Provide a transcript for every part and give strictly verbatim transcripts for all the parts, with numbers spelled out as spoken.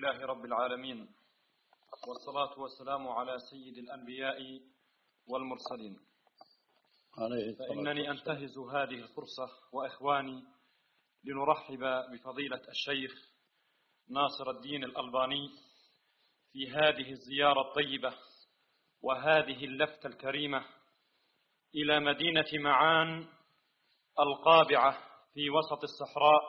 لله رب العالمين، والصلاة والسلام على سيد الأنبياء والمرسلين. فإنني أنتهز هذه الفرصة وإخواني لنرحب بفضيلة الشيخ ناصر الدين الألباني في هذه الزيارة الطيبة وهذه اللفتة الكريمة إلى مدينة معان القابعة في وسط الصحراء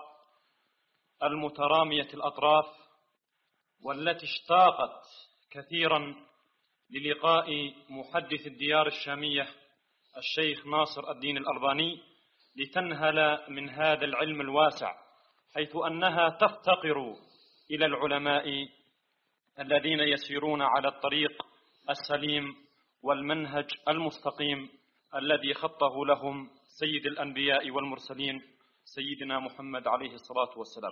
المترامية الأطراف، والتي اشتاقت كثيرا للقاء محدث الديار الشامية الشيخ ناصر الدين الألباني لتنهل من هذا العلم الواسع، حيث أنها تفتقر إلى العلماء الذين يسيرون على الطريق السليم والمنهج المستقيم الذي خطه لهم سيد الأنبياء والمرسلين سيدنا محمد عليه الصلاة والسلام.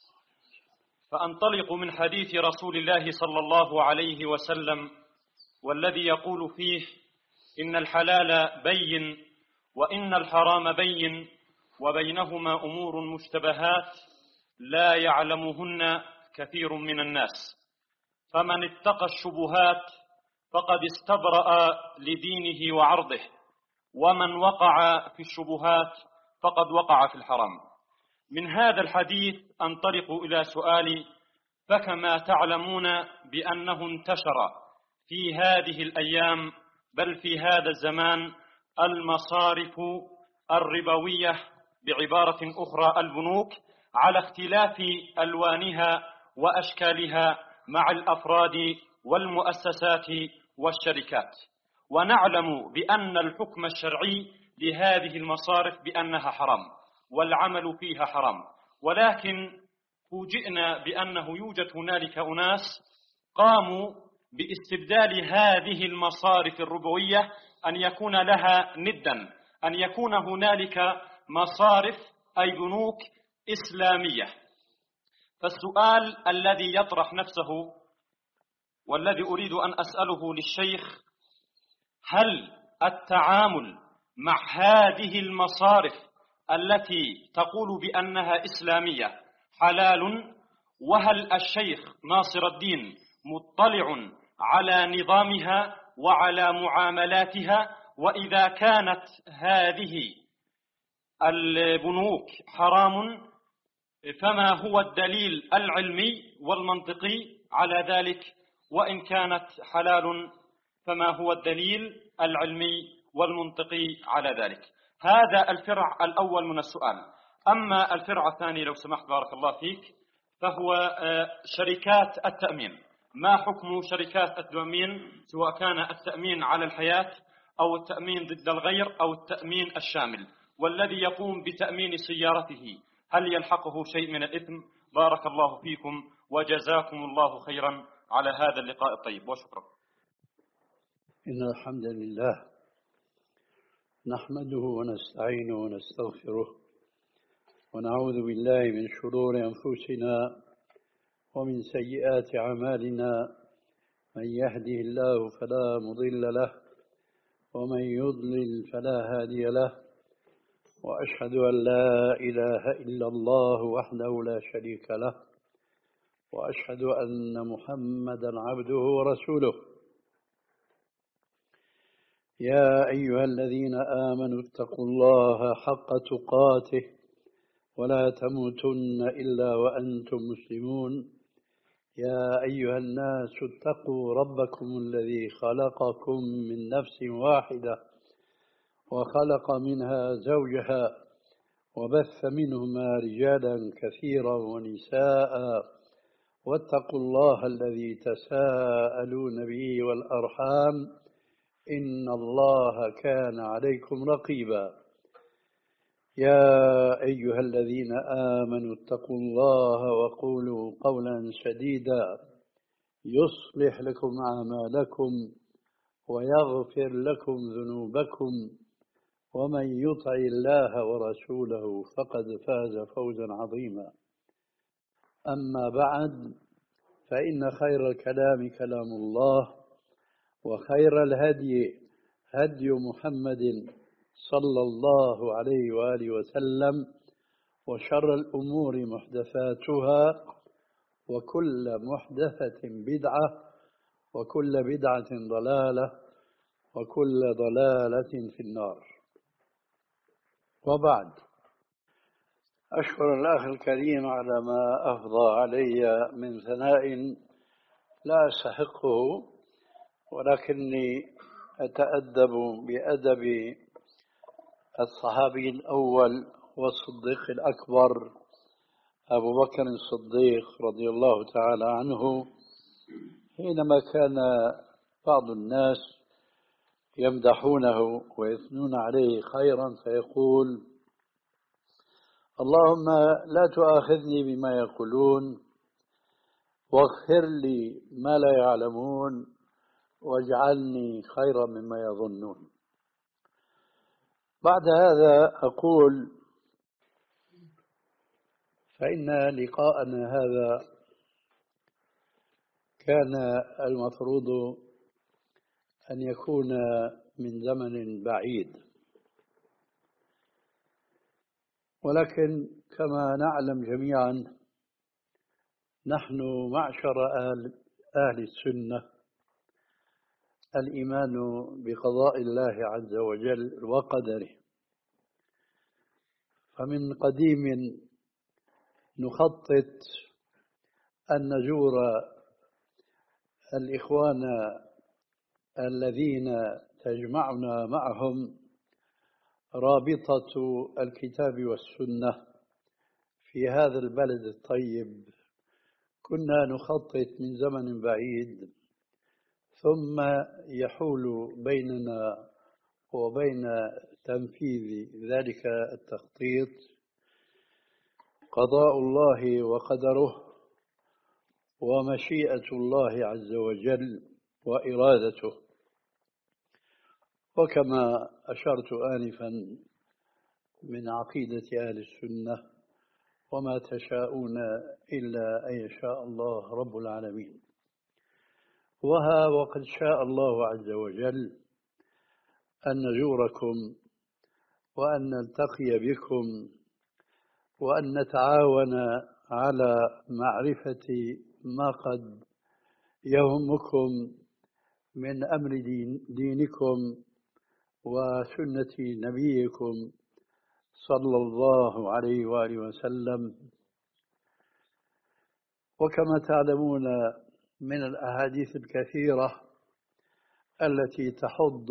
فأنطلق من حديث رسول الله صلى الله عليه وسلم، والذي يقول فيه: إن الحلال بين وإن الحرام بين وبينهما أمور مشتبهات لا يعلمهن كثير من الناس، فمن اتقى الشبهات فقد استبرأ لدينه وعرضه، ومن وقع في الشبهات فقد وقع في الحرام. من هذا الحديث أنطلق إلى سؤالي: فكما تعلمون بأنه انتشر في هذه الأيام بل في هذا الزمان المصارف الربوية، بعبارة أخرى البنوك، على اختلاف ألوانها وأشكالها مع الأفراد والمؤسسات والشركات، ونعلم بأن الحكم الشرعي لهذه المصارف بأنها حرام والعمل فيها حرام، ولكن فوجئنا بأنه يوجد هنالك أناس قاموا باستبدال هذه المصارف الربوية أن يكون لها ندا، أن يكون هنالك مصارف أي بنوك إسلامية. فالسؤال الذي يطرح نفسه والذي أريد أن أسأله للشيخ: هل التعامل مع هذه المصارف التي تقول بأنها إسلامية حلال؟ وهل الشيخ ناصر الدين مطلع على نظامها وعلى معاملاتها؟ وإذا كانت هذه البنوك حرام فما هو الدليل العلمي والمنطقي على ذلك؟ وإن كانت حلال فما هو الدليل العلمي والمنطقي على ذلك؟ هذا الفرع الأول من السؤال. أما الفرع الثاني لو سمحت بارك الله فيك، فهو شركات التأمين. ما حكم شركات التأمين، سواء كان التأمين على الحياة أو التأمين ضد الغير أو التأمين الشامل؟ والذي يقوم بتأمين سيارته هل يلحقه شيء من الإثم؟ بارك الله فيكم وجزاكم الله خيرا على هذا اللقاء الطيب، وشكرا. إن الحمد لله نحمده ونستعينه ونستغفره ونعوذ بالله من شرور أنفسنا ومن سيئات أعمالنا، من يهده الله فلا مضل له ومن يضلل فلا هادي له، وأشهد أن لا إله إلا الله وحده لا شريك له، وأشهد أن محمدا عبده ورسوله. يا أيها الذين آمنوا اتقوا الله حق تقاته ولا تموتن إلا وأنتم مسلمون. يا أيها الناس اتقوا ربكم الذي خلقكم من نفس واحدة وخلق منها زوجها وبث منهما رجالا كثيرا ونساء، واتقوا الله الذي تساءلون به والأرحام إن الله كان عليكم رقيبا. يا أيها الذين آمنوا اتقوا الله وقولوا قولا سديدا يصلح لكم أعمالكم ويغفر لكم ذنوبكم، ومن يطع الله ورسوله فقد فاز فوزا عظيما. أما بعد، فإن خير الكلام كلام الله، وخير الهدي هدي محمد صلى الله عليه وآله وسلم، وشر الأمور محدثاتها، وكل محدثة بدعة وكل بدعة ضلالة وكل ضلالة في النار. وبعد، أشكر الأخ الكريم على ما أفضى علي من ثناء لا أستحقه، ولكني أتأدب بأدب الصحابي الأول والصديق الأكبر أبو بكر الصديق رضي الله تعالى عنه، حينما كان بعض الناس يمدحونه ويثنون عليه خيرا فيقول: اللهم لا تؤاخذني بما يقولون، واغفر لي ما لا يعلمون، واجعلني خيرا مما يظنون. بعد هذا أقول: فإن لقاءنا هذا كان المفروض أن يكون من زمن بعيد، ولكن كما نعلم جميعا نحن معشر أهل, أهل السنة الإيمان بقضاء الله عز وجل وقدره، فمن قديم نخطط أن نزور الإخوان الذين تجمعنا معهم رابطة الكتاب والسنة في هذا البلد الطيب. كنا نخطط من زمن بعيد، ثم يحول بيننا وبين تنفيذ ذلك التخطيط قضاء الله وقدره ومشيئة الله عز وجل وإرادته. وكما أشرت آنفا من عقيدة أهل السنة: وما تشاءون إلا أن يشاء الله رب العالمين. وها وقد شاء الله عز وجل أن نزوركم وأن نلتقي بكم وأن نتعاون على معرفة ما قد يهمكم من أمر دين دينكم وسنة نبيكم صلى الله عليه وآله وسلم. وكما تعلمون من الأحاديث الكثيرة التي تحض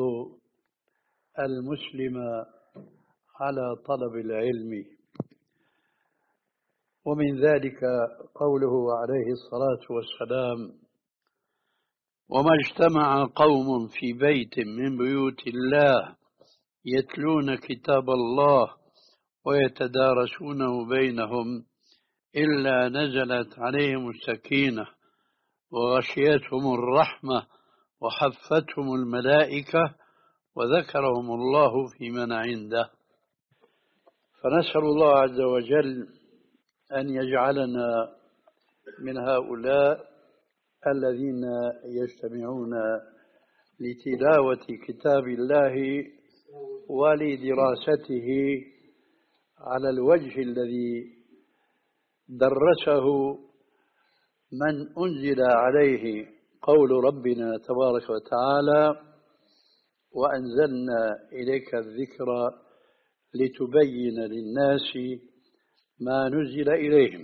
المسلم على طلب العلم، ومن ذلك قوله عليه الصلاة والسلام: وما اجتمع قوم في بيت من بيوت الله يتلون كتاب الله ويتدارسونه بينهم إلا نزلت عليهم السكينة وغشيتهم الرحمة وحفتهم الملائكة وذكرهم الله في من عنده. فنسأل الله عز وجل أن يجعلنا من هؤلاء الذين يجتمعون لتلاوة كتاب الله ولدراسته على الوجه الذي درسه من أنزل عليه قول ربنا تبارك وتعالى: وأنزلنا إليك الذكر لتبين للناس ما نزل إليهم.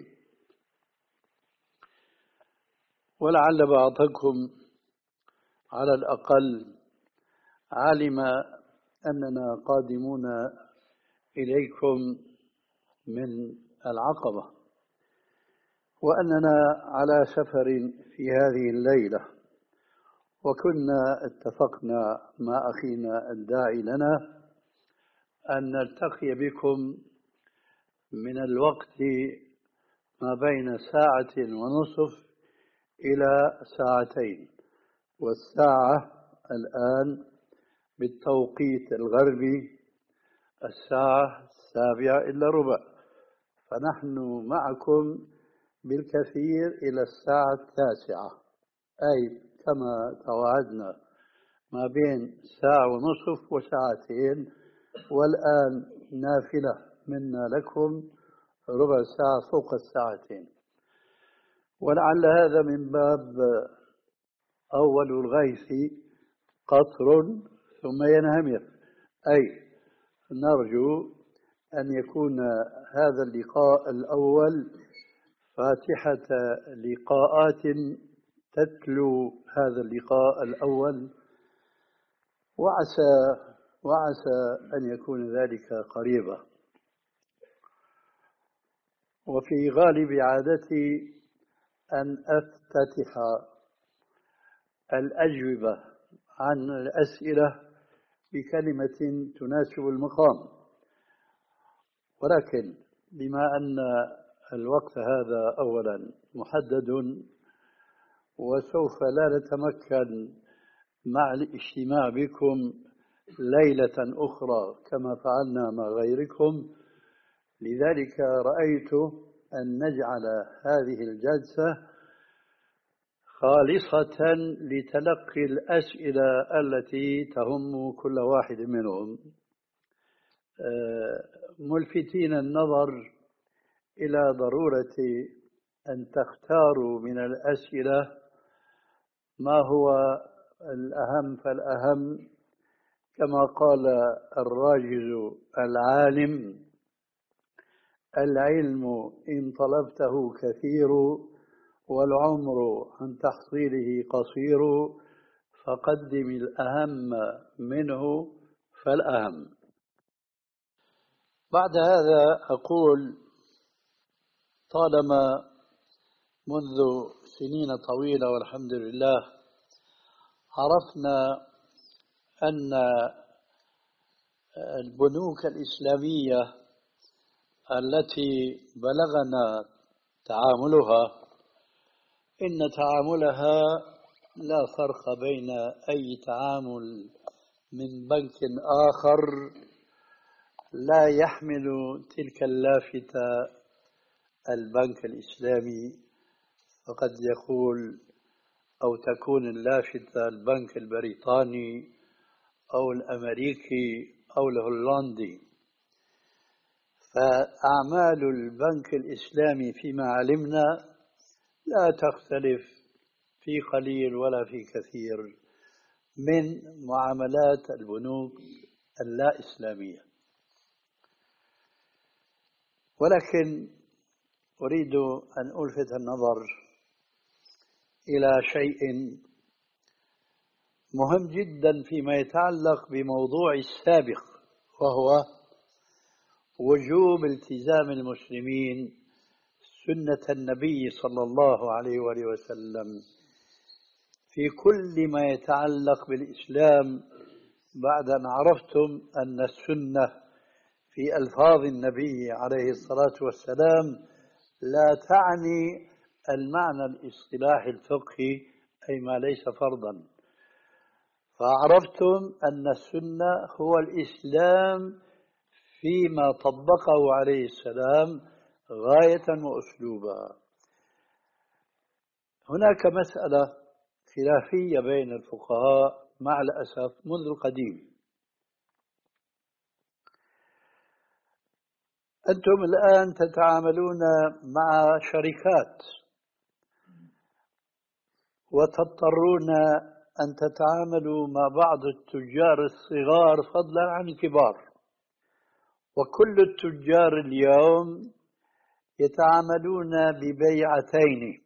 ولعل بعضكم على الأقل علم أننا قادمون إليكم من العقبة، وأننا على سفر في هذه الليلة، وكنا اتفقنا مع أخينا الداعي لنا أن نلتقي بكم من الوقت ما بين ساعة ونصف إلى ساعتين، والساعة الآن بالتوقيت الغربي الساعة السابعة إلا ربع، فنحن معكم بالكثير إلى الساعة التاسعة، أي كما توعدنا ما بين ساعة ونصف وساعتين، والآن نافلة منا لكم ربع ساعة فوق الساعتين. ولعل هذا من باب أول الغيث قطر ثم ينهمر، أي نرجو أن يكون هذا اللقاء الأول فاتحة لقاءات تتلو هذا اللقاء الأول، وعسى وعسى أن يكون ذلك قريبا. وفي غالب عادتي أن أفتتح الأجوبة عن الأسئلة بكلمة تناسب المقام، ولكن بما أن الوقت هذا أولا محدد وسوف لا نتمكن مع الاجتماع بكم ليلة أخرى كما فعلنا مع غيركم، لذلك رأيت أن نجعل هذه الجلسة خالصة لتلقي الأسئلة التي تهم كل واحد منهم، ملفتين النظر إلى ضرورة أن تختاروا من الأسئلة ما هو الأهم فالأهم، كما قال الراجز العالم: العلم إن طلبته كثير والعمر عن تحصيله قصير، فقدم الأهم منه فالأهم. بعد هذا أقول: طالما منذ سنين طويلة والحمد لله عرفنا أن البنوك الإسلامية التي بلغنا تعاملها إن تعاملها لا فرق بين أي تعامل من بنك آخر لا يحمل تلك اللافتة البنك الإسلامي، فقد يقول أو تكون اللافتة البنك البريطاني أو الأمريكي أو الهولندي. فأعمال البنك الإسلامي فيما علمنا لا تختلف في قليل ولا في كثير من معاملات البنوك اللا إسلامية، ولكن أريد أن ألفت النظر إلى شيء مهم جدا فيما يتعلق بموضوع السابق، وهو وجوب التزام المسلمين سنة النبي صلى الله عليه وآله وسلم في كل ما يتعلق بالإسلام، بعد أن عرفتم أن السنة في ألفاظ النبي عليه الصلاة والسلام لا تعني المعنى الاصطلاحي الفقهي، أي ما ليس فرضا. فعرفتم أن السنة هو الإسلام فيما طبقه عليه السلام غاية وأسلوبا. هناك مسألة خلافية بين الفقهاء مع الأسف منذ القديم. أنتم الآن تتعاملون مع شركات وتضطرون أن تتعاملوا مع بعض التجار الصغار فضلا عن الكبار، وكل التجار اليوم يتعاملون ببيعتين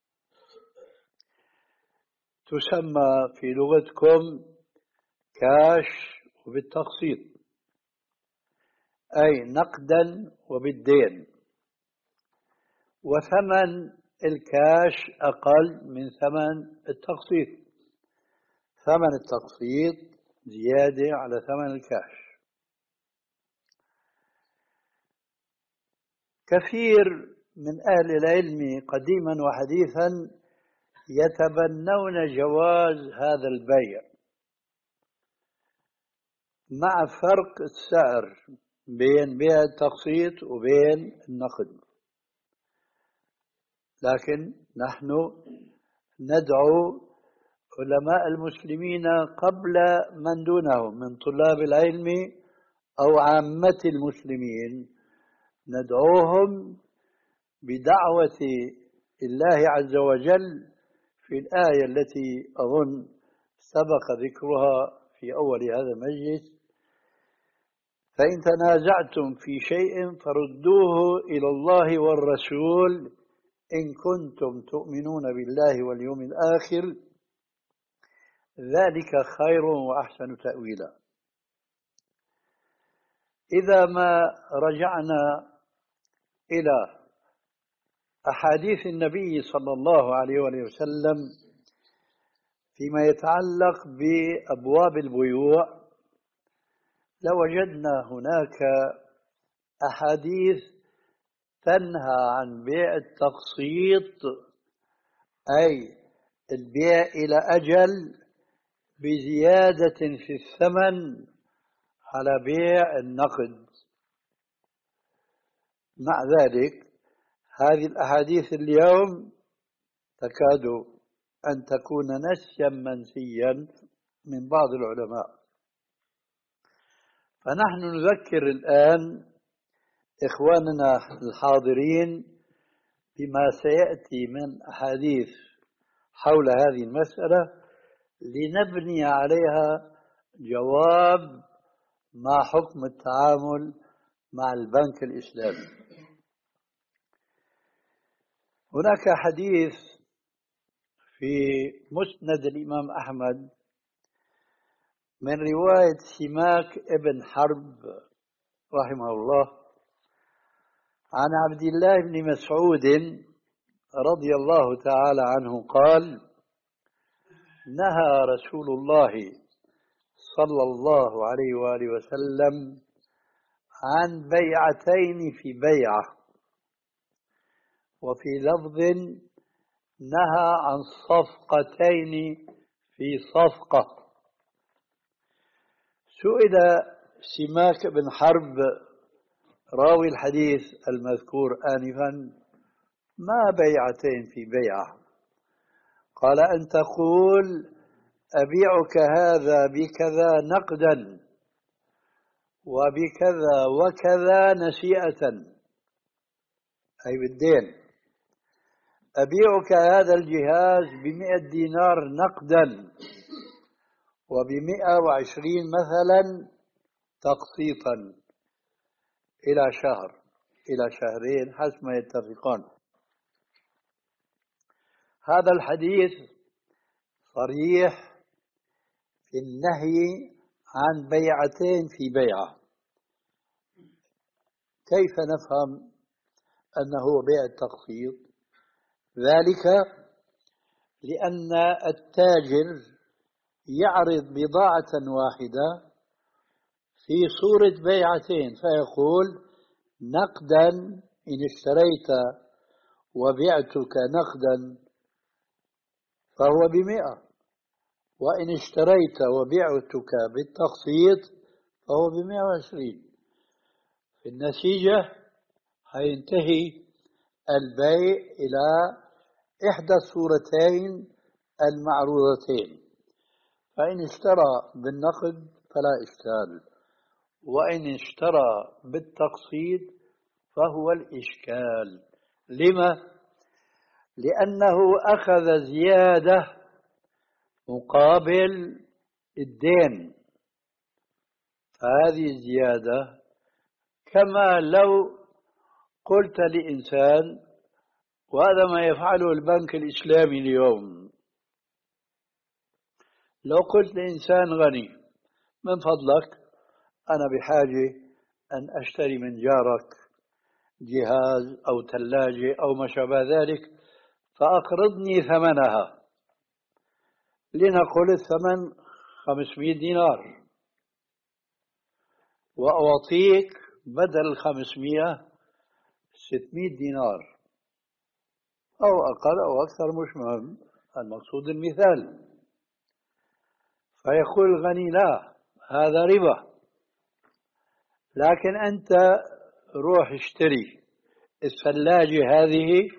تسمى في لغتكم كاش وبالتقسيط، أي نقدا وبالدين، وثمن الكاش أقل من ثمن التقسيط، ثمن التقسيط زيادة على ثمن الكاش. كثير من أهل العلم قديما وحديثا يتبنون جواز هذا البيع مع فرق السعر بين بيع التقسيط وبين النقد، لكن نحن ندعو علماء المسلمين قبل من دونهم من طلاب العلم أو عامة المسلمين، ندعوهم بدعوة الله عز وجل في الآية التي أظن سبق ذكرها في أول هذا المجلس: فإن تنازعتم في شيء فردوه إلى الله والرسول إن كنتم تؤمنون بالله واليوم الآخر ذلك خير وأحسن تأويلا. إذا ما رجعنا إلى أحاديث النبي صلى الله عليه وسلم فيما يتعلق بأبواب البيوع لوجدنا هناك أحاديث تنهى عن بيع التقسيط، أي البيع إلى أجل بزيادة في الثمن على بيع النقد. مع ذلك هذه الأحاديث اليوم تكاد أن تكون نسيا منسيا من بعض العلماء. فنحن نذكر الآن إخواننا الحاضرين بما سيأتي من أحاديث حول هذه المسألة لنبني عليها جواب ما حكم التعامل مع البنك الإسلامي. هناك حديث في مسند الإمام أحمد من رواية سماك ابن حرب رحمه الله عن عبد الله بن مسعود رضي الله تعالى عنه قال: نهى رسول الله صلى الله عليه وآله وسلم عن بيعتين في بيعة، وفي لفظ نهى عن صفقتين في صفقة. سئل سماك بن حرب راوي الحديث المذكور آنفا: ما بيعتين في بيعة؟ قال: أن تقول أبيعك هذا بكذا نقدا وبكذا وكذا نسيئة، أي بالدين. أبيعك هذا الجهاز بمئة دينار نقدا وبمئة وعشرين مثلا تقسيطا إلى شهر إلى شهرين حسب ما يتفقون. هذا الحديث صريح في النهي عن بيعتين في بيعة. كيف نفهم أنه بيع التقسيط؟ ذلك لأن التاجر يعرض بضاعة واحدة في صورة بيعتين، فيقول: نقدا إن اشتريت وبعتك نقدا فهو بمئة، وإن اشتريت وبعتك بالتقسيط فهو بمئة وعشرين. في النتيجة هينتهي البيع إلى إحدى الصورتين المعروضتين، فإن اشترى بالنقد فلا إشكال، وإن اشترى بالتقسيط فهو الإشكال. لما؟ لأنه أخذ زيادة مقابل الدين، فهذه الزيادة كما لو قلت لإنسان، وهذا ما يفعله البنك الإسلامي اليوم، لو قلت لإنسان غني: من فضلك أنا بحاجة أن أشتري من جارك جهاز أو ثلاجة أو ما شابه ذلك فأقرضني ثمنها، لنقل الثمن خمسمائة دينار، وأعطيك بدل الخمسمائة ستمائة دينار أو أقل أو أكثر، مش مهم، المقصود المثال. فيقول الغني: لا، هذا ربا، لكن أنت روح اشتري الثلاجة هذه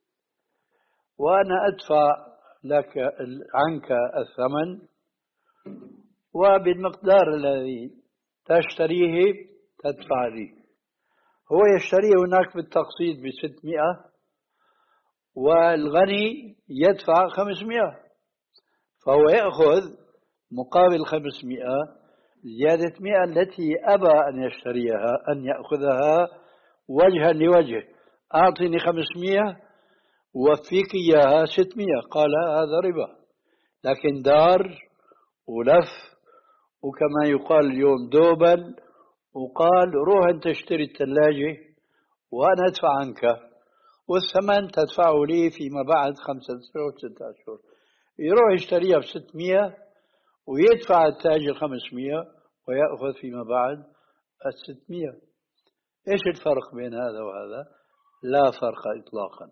وأنا أدفع لك عنك الثمن، وبالمقدار الذي تشتريه تدفع لي. هو يشتريه هناك بالتقسيط بستمائة والغني يدفع خمسمائة، فهو يأخذ مقابل خمسمائة زيادة مئة التي أبى أن يشتريها، أن يأخذها وجها لوجه. أعطني خمسمائة وفيك إياها ستمائة، قال هذا ربا. لكن دار ولف، وكما يقال اليوم دوبل، وقال روح أنت اشتري الثلاجة وأنا أدفع عنك، والثمن تدفعه لي فيما بعد خمسة أشهر ستة أشهر. يروح يشتريها بستمائة ويدفع التاجر خمسمائة ويأخذ فيما بعد الستمائة. إيش الفرق بين هذا وهذا؟ لا فرق إطلاقا.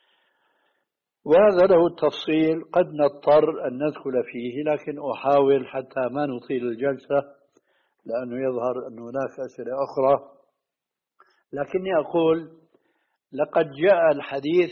وهذا له التفصيل قد نضطر أن ندخل فيه، لكن أحاول حتى ما نطيل الجلسة، لأنه يظهر أن هناك أسئلة أخرى. لكني أقول لقد جاء الحديث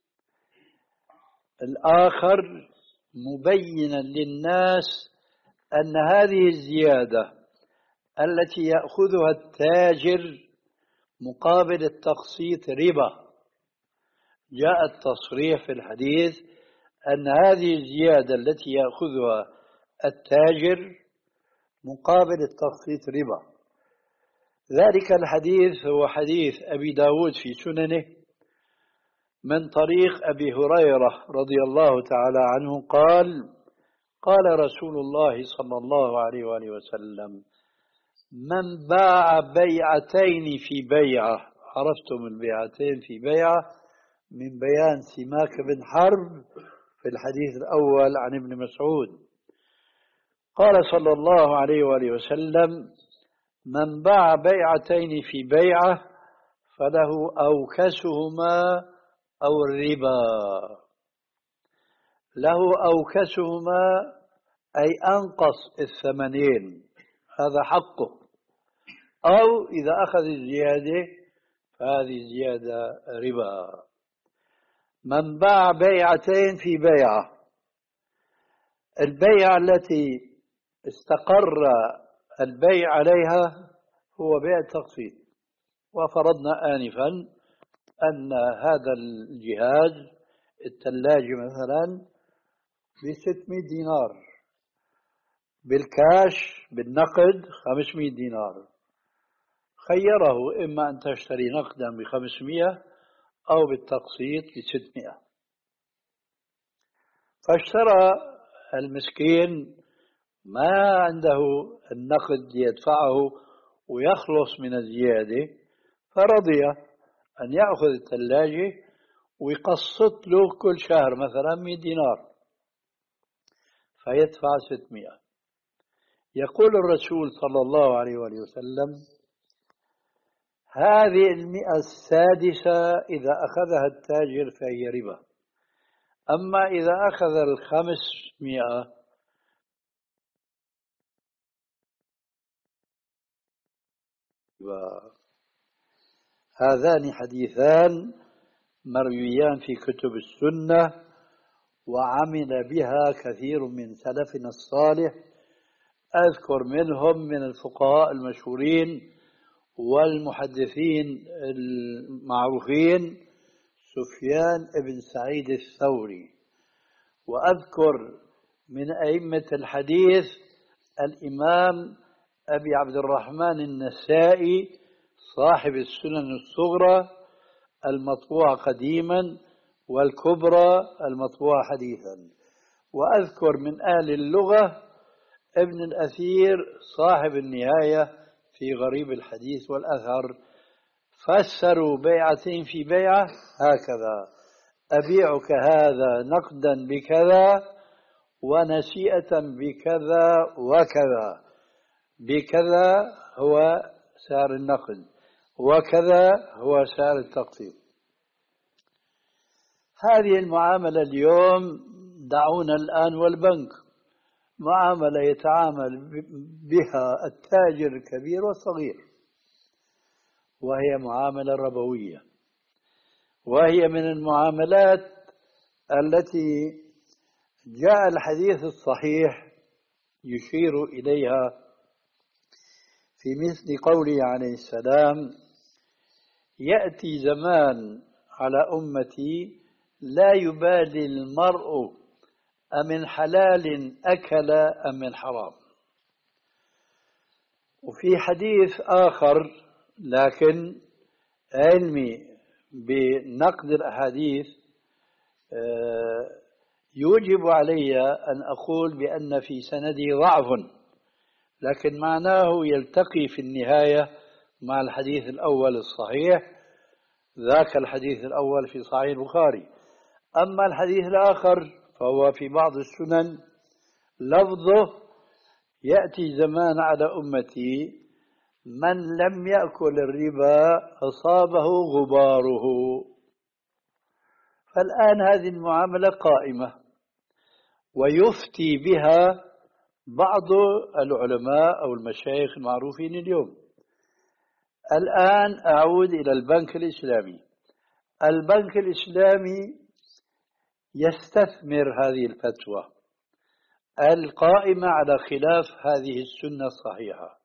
الآخر مبينا للناس أن هذه الزيادة التي يأخذها التاجر مقابل التقسيط ربا. جاء التصريح في الحديث أن هذه الزيادة التي يأخذها التاجر مقابل التقسيط ربا. ذلك الحديث هو حديث أبي داود في سننه من طريق أبي هريرة رضي الله تعالى عنه قال: قال رسول الله صلى الله عليه وآله وسلم: من باع بيعتين في بيعة. عرفتم البيعتين في بيعة من بيان سماك بن حرب في الحديث الأول عن ابن مسعود. قال صلى الله عليه وآله وسلم: من باع بيعتين في بيعة فله أوكسهما أو الربا. له أوكسهما أي أنقص الثمنين، هذا حقه، أو إذا أخذ الزيادة فهذه زيادة ربا. من باع بيعتين في بيعة، البيعة التي استقر البيع عليها هو بيع التقسيط. وفرضنا آنفا أن هذا الجهاز الثلاجة مثلا بستمائة دينار، بالكاش بالنقد خمسمائة دينار. خيره إما أن تشتري نقدا بخمسمائة أو بالتقسيط بستمائة. فاشترى المسكين ما عنده النقد يدفعه ويخلص من الزيادة، فرضي أن يأخذ الثلاجة ويقسط له كل شهر مثلا مئة دينار فيدفع ستمائة. يقول الرسول صلى الله عليه وآله وسلم: هذه المئة السادسة إذا أخذها التاجر فهي ربا، أما إذا أخذ الخمسمائة هذان حديثان مرويان في كتب السنة، وعمل بها كثير من سلفنا الصالح. أذكر منهم من الفقهاء المشهورين والمحدثين المعروفين سفيان بن سعيد الثوري، وأذكر من أئمة الحديث الإمام أبي عبد الرحمن النسائي صاحب السنن الصغرى المطبوعة قديما والكبرى المطبوعة حديثا. وأذكر من أهل اللغة ابن الأثير صاحب النهاية في غريب الحديث والأثر، فسروا بيعتين في بيعة هكذا: أبيعك هذا نقدا بكذا ونسيئة بكذا وكذا. بكذا هو سعر النقد وكذا هو سعر التقسيط. هذه المعاملة اليوم دعونا الآن والبنك، معاملة يتعامل بها التاجر الكبير والصغير، وهي معاملة ربوية، وهي من المعاملات التي جاء الحديث الصحيح يشير إليها في مثل قوله عليه السلام: يأتي زمان على أمتي لا يبالي المرء أمن حلال أكل أم من حرام. وفي حديث آخر لكن علمي بنقد الأحاديث يوجب علي أن أقول بأن في سندي ضعف، لكن معناه يلتقي في النهاية مع الحديث الأول الصحيح، ذاك الحديث الأول في صحيح البخاري. أما الحديث الآخر فهو في بعض السنن لفظه: يأتي زمان على أمتي من لم يأكل الربا أصابه غباره. فالآن هذه المعاملة قائمة ويفتي بها بعض العلماء أو المشايخ المعروفين اليوم. الآن أعود إلى البنك الإسلامي. البنك الإسلامي يستثمر هذه الفتوى القائمة على خلاف هذه السنة الصحيحة،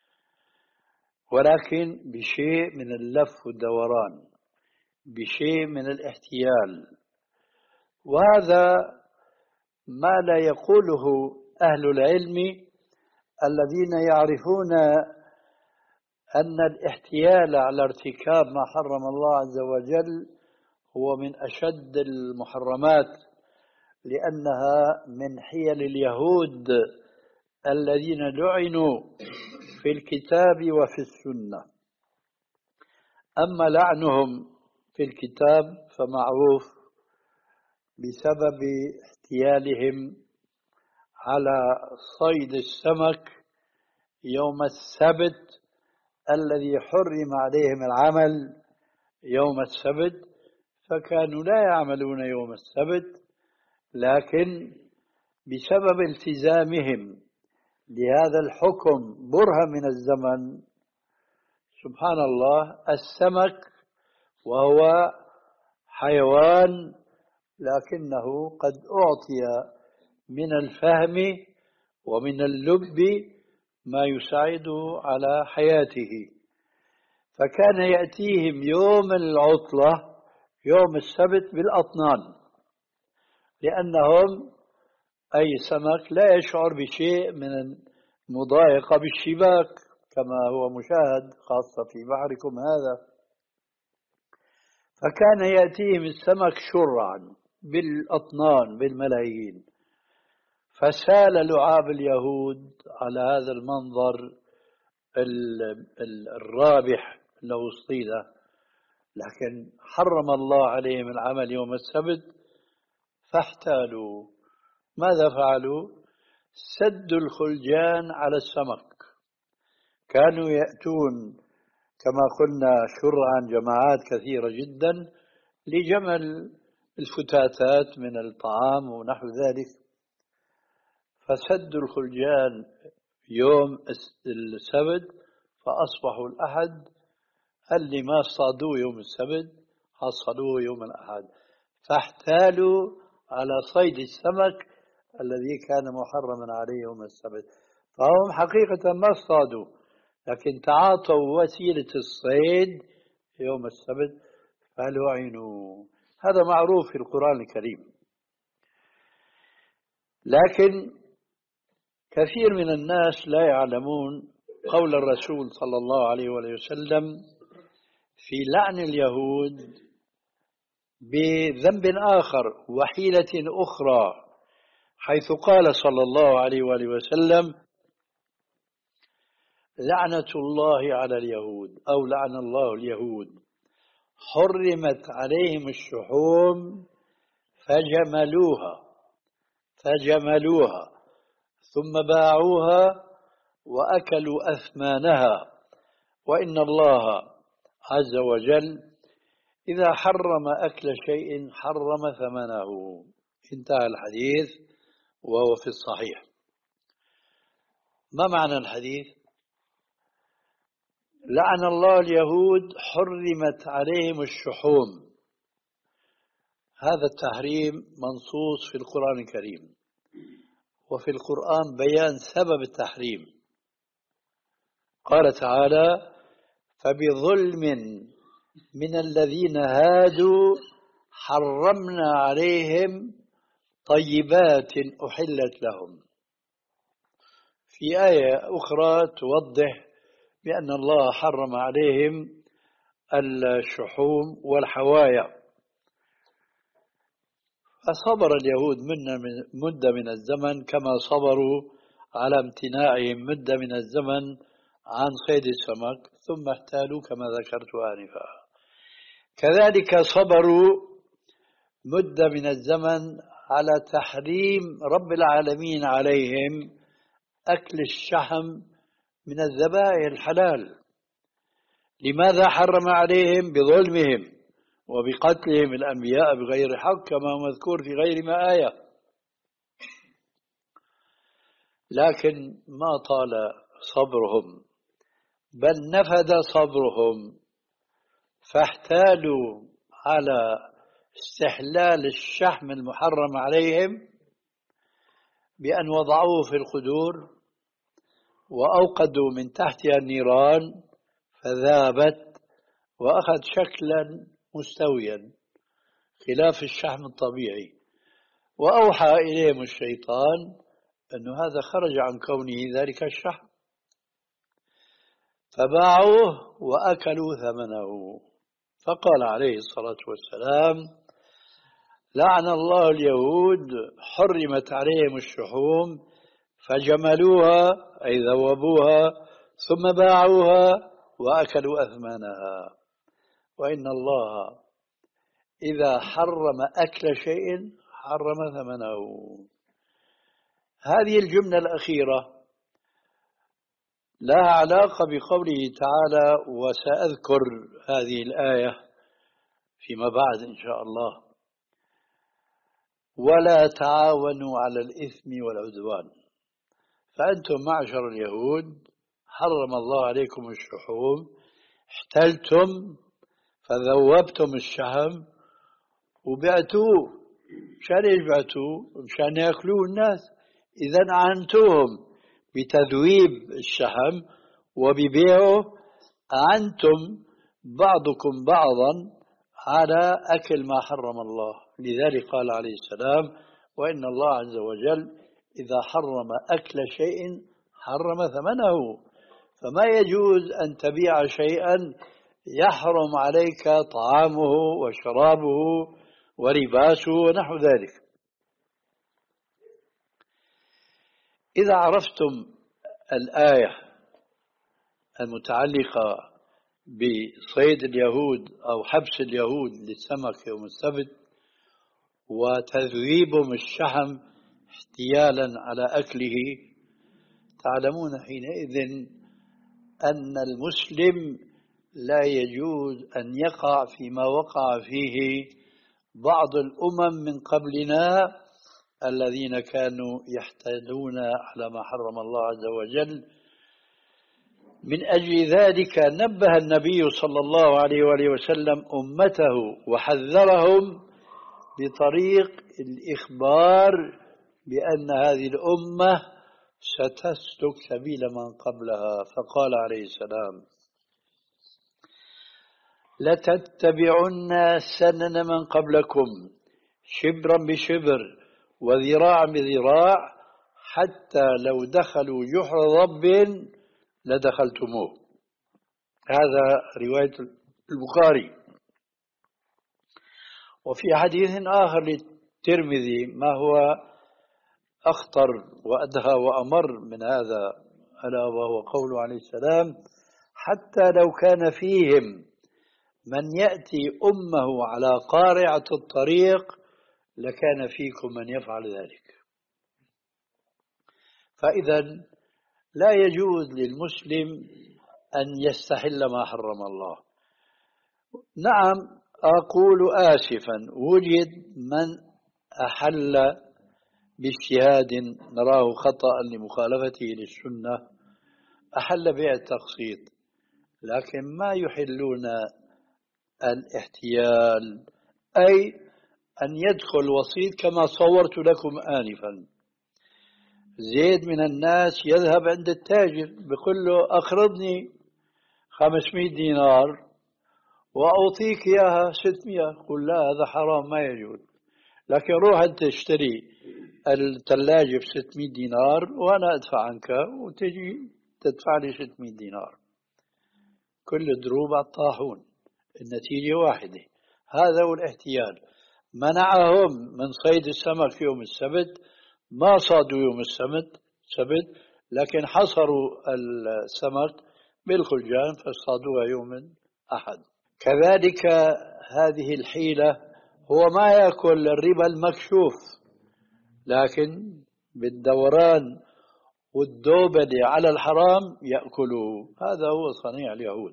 ولكن بشيء من اللف والدوران، بشيء من الاحتيال، وهذا ما لا يقوله أهل العلم الذين يعرفون أن الاحتيال على ارتكاب ما حرم الله عز وجل هو من أشد المحرمات، لأنها من حيل اليهود الذين لعنوا في الكتاب وفي السنة. أما لعنهم في الكتاب فمعروف بسبب احتيالهم على صيد السمك يوم السبت الذي حرم عليهم العمل يوم السبت، فكانوا لا يعملون يوم السبت، لكن بسبب التزامهم لهذا الحكم برهة من الزمن، سبحان الله، السمك وهو حيوان لكنه قد أعطي من الفهم ومن اللب ما يساعده على حياته، فكان يأتيهم يوم العطلة يوم السبت بالأطنان، لأنهم أي سمك لا يشعر بشيء من المضايقة بالشباك كما هو مشاهد خاصة في بحركم هذا. فكان يأتيهم السمك شرعا بالأطنان بالملايين، فسال لعاب اليهود على هذا المنظر الرابح لو اصطيد، لكن حرم الله عليهم العمل يوم السبت فاحتالوا. ماذا فعلوا؟ سدوا الخلجان على السمك، كانوا يأتون كما قلنا شرعا جماعات كثيرة جدا لجمل الفتاتات من الطعام ونحو ذلك، فسدوا الخلجان يوم السبت فأصبحوا الأحد اللي ما صادوه يوم السبت حصلوه يوم الأحد، فاحتالوا على صيد السمك الذي كان محرما عليه يوم السبت. فهم حقيقة ما اصطادوا لكن تعاطوا وسيلة الصيد يوم السبت فلعنوا. هذا معروف في القرآن الكريم، لكن كثير من الناس لا يعلمون قول الرسول صلى الله عليه وسلم في لعن اليهود بذنب آخر وحيلة أخرى، حيث قال صلى الله عليه وآله وسلم: لعنة الله على اليهود أو لعن الله اليهود، حرمت عليهم الشحوم فجملوها فجملوها ثم باعوها وأكلوا أثمانها، وإن الله عز وجل إذا حرم أكل شيء حرم ثمنه. انتهى الحديث وهو في الصحيح. ما معنى الحديث؟ لعن الله اليهود حرمت عليهم الشحوم، هذا التحريم منصوص في القرآن الكريم، وفي القرآن بيان سبب التحريم. قال تعالى: فبظلم من الذين هادوا حرمنا عليهم طيبات أحلت لهم. في آية أخرى توضح بأن الله حرم عليهم الشحوم والحوايا. فصبر اليهود منا من مدة من الزمن كما صبروا على امتناعهم مدة من الزمن عن صيد السمك، ثم احتالوا كما ذكرت آنفا. كذلك صبروا مدة من الزمن على تحريم رب العالمين عليهم أكل الشحم من الذبائح الحلال. لماذا حرم عليهم؟ بظلمهم وبقتلهم الأنبياء بغير حق كما مذكور في غير ما آية. لكن ما طال صبرهم، بل نفد صبرهم، فاحتالوا على استحلال الشحم المحرم عليهم بأن وضعوه في القدور وأوقدوا من تحتها النيران فذابت وأخذ شكلا مستويا خلاف الشحم الطبيعي، وأوحى إليهم الشيطان أن هذا خرج عن كونه ذلك الشحم، فباعوه وأكلوا ثمنه. فقال عليه الصلاة والسلام: لعن الله اليهود، حرمت عليهم الشحوم فجملوها أي ذوبوها ثم باعوها وأكلوا أثمانها. وإن الله إذا حرم أكل شيء حرم ثمنه. هذه الجملة الأخيرة لها علاقة بقوله تعالى: وسأذكر هذه الآية فيما بعد إن شاء الله: ولا تعاونوا على الإثم والعدوان. فأنتم معشر اليهود حرم الله عليكم الشحوم، احتلتم فذوبتم الشحم وبعتوه. مشان ايش بعتوه؟ مشان ياكلوه الناس. إذا أعنتوهم بتذويب الشحم وببيعه، أعنتم بعضكم بعضا على أكل ما حرم الله. لذلك قال عليه السلام: وإن الله عز وجل إذا حرم أكل شيء حرم ثمنه. فما يجوز أن تبيع شيئا يحرم عليك طعامه وشرابه ولباسه ونحو ذلك. إذا عرفتم الآية المتعلقة بصيد اليهود أو حبس اليهود للسمك يوم السبت وتذويبهم الشحم احتيالا على أكله، تعلمون حينئذ أن المسلم لا يجوز أن يقع فيما وقع فيه بعض الأمم من قبلنا الذين كانوا يحتالون على ما حرم الله عز وجل. من أجل ذلك نبه النبي صلى الله عليه وآله وسلم أمته وحذرهم بطريق الإخبار بأن هذه الأمة ستسلك سبيل من قبلها. فقال عليه السلام: لتتبعن سنن من قبلكم شبرا بشبر وذراعا بذراع حتى لو دخلوا جحر ضب لدخلتموه. هذا رواية البخاري. وفي حديث آخر للترمذي ما هو أخطر وأدهى وأمر من هذا، ألا وهو قوله عليه السلام: حتى لو كان فيهم من يأتي أمه على قارعة الطريق لكان فيكم من يفعل ذلك. فإذا لا يجوز للمسلم أن يستحل ما حرم الله. نعم، أقول آسفا، وجد من أحل باجتهاد نراه خطأ لمخالفته للسنة، أحل بيع التقسيط، لكن ما يحلون الاحتيال، أي أن يدخل وسيط كما صورت لكم آنفا. زيد من الناس يذهب عند التاجر بيقول له: أقرضني خمسمائة دينار وأعطيك إياها ستمائة، قل لا هذا حرام ما يجوز. لكن روح أنت اشتري الثلاجة ب ستمائة دينار وأنا أدفع عنك، وتجي تدفع لي ستمائة دينار. كل دروب على الطاحون، النتيجة واحدة. هذا هو الاحتيال. منعهم من صيد السمك في يوم السبت، ما صادوا يوم السبت سبت، لكن حصروا السمك بالخلجان فاصطادوها يوم الأحد. كذلك هذه الحيلة، هو ما يأكل الربا المكشوف، لكن بالدوران والدوبلة على الحرام يأكله. هذا هو صنيع اليهود.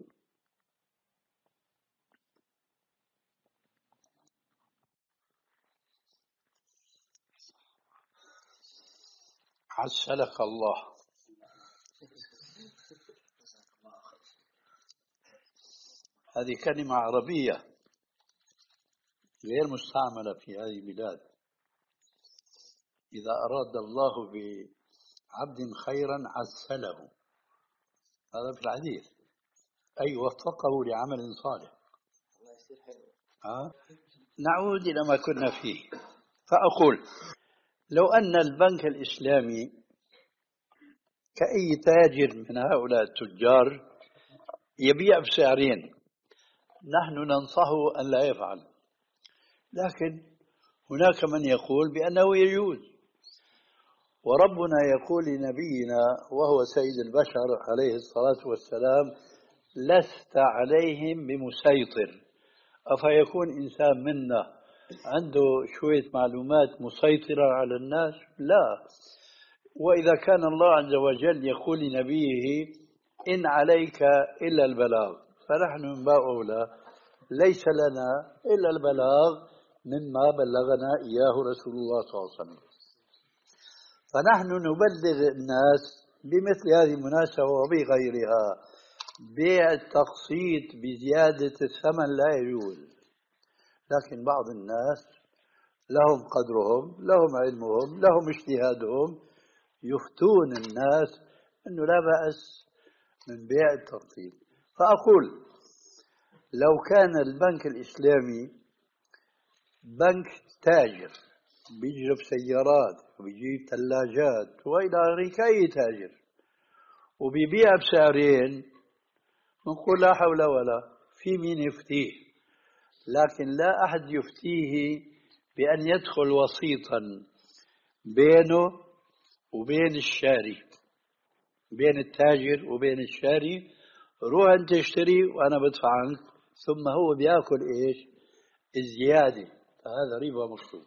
عسلك الله. هذه كلمة عربية غير مستعملة في هذه البلاد. إذا أراد الله بعبد خيرا عسله، هذا في الحديث، أي وفقه لعمل صالح. ها؟ نعود إلى ما كنا فيه. فأقول لو أن البنك الإسلامي كأي تاجر من هؤلاء التجار يبيع بسعرين، نحن ننصحه أن لا يفعل، لكن هناك من يقول بأنه يجوز. وربنا يقول لنبينا وهو سيد البشر عليه الصلاة والسلام: لست عليهم بمسيطر. أفيكون إنسان منا عنده شوية معلومات مسيطرة على الناس؟ لا. وإذا كان الله عز وجل يقول لنبيه: إن عليك إلا البلاغ، فنحن من باب أولى ليس لنا إلا البلاغ مما بلغنا إياه رسول الله صلى الله عليه وسلم. فنحن نبلغ الناس بمثل هذه المناسبة وبغيرها. بيع التقسيط بزيادة الثمن لا يجوز، لكن بعض الناس لهم قدرهم، لهم علمهم، لهم اجتهادهم، يفتون الناس أنه لا بأس من بيع التقسيط. فأقول لو كان البنك الإسلامي بنك تاجر بيجلب سيارات وبيجيب ثلاجات وإلى آخره كأي تاجر وبيبيع بسعرين، نقول لا حول ولا، في مين يفتيه. لكن لا أحد يفتيه بأن يدخل وسيطا بينه وبين الشاري، بين التاجر وبين الشاري. روح أنت اشتري وأنا بدفع عنك، ثم هو بيأكل إيش؟ الزيادة. فهذا ربا مكتوب.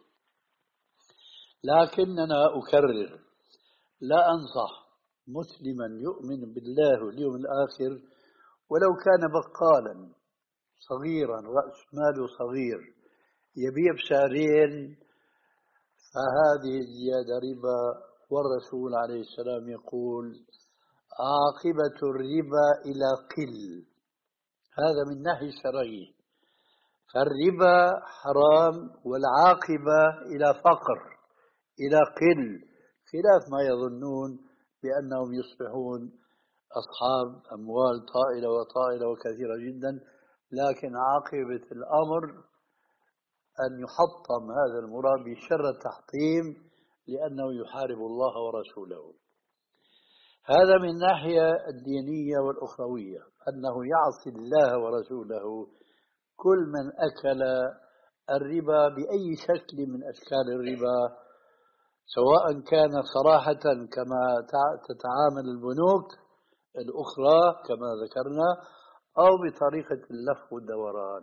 لكننا أكرر، لا أنصح مسلما يؤمن بالله واليوم الآخر ولو كان بقالا صغيرا رأس ماله صغير يبيع بسعرين، فهذه الزيادة ربا. والرسول عليه السلام يقول: عاقبة الربا إلى قل. هذا من ناحية شرعية، فالربا حرام والعاقبة إلى فقر، إلى قل، خلاف ما يظنون بأنهم يصبحون أصحاب أموال طائلة وطائلة وكثيرة جدا. لكن عاقبة الأمر أن يحطم هذا المرابي شر التحطيم، لأنه يحارب الله ورسوله. هذا من الناحية الدينية والأخروية، أنه يعصي الله ورسوله. كل من أكل الربا بأي شكل من أشكال الربا، سواء كان صراحة كما تتعامل البنوك الأخرى كما ذكرنا، أو بطريقة اللف والدوران.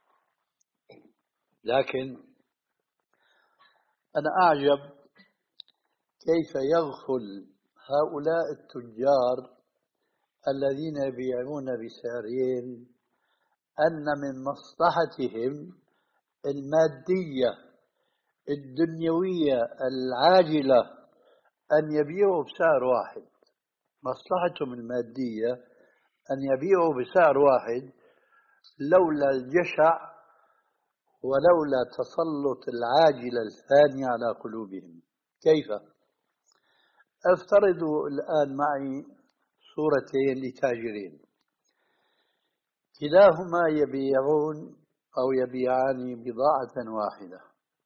لكن أنا أعجب كيف يغفل هؤلاء التجار الذين يبيعون بسعرين أن من مصلحتهم المادية الدنيوية العاجلة أن يبيعوا بسعر واحد. مصلحتهم المادية أن يبيعوا بسعر واحد، لولا الجشع ولولا تسلط العاجلة الثانية على قلوبهم. كيف؟ افترضوا الآن معي صورتين لتاجرين. كلاهما يبيعون أو يبيعان بضاعة واحدة.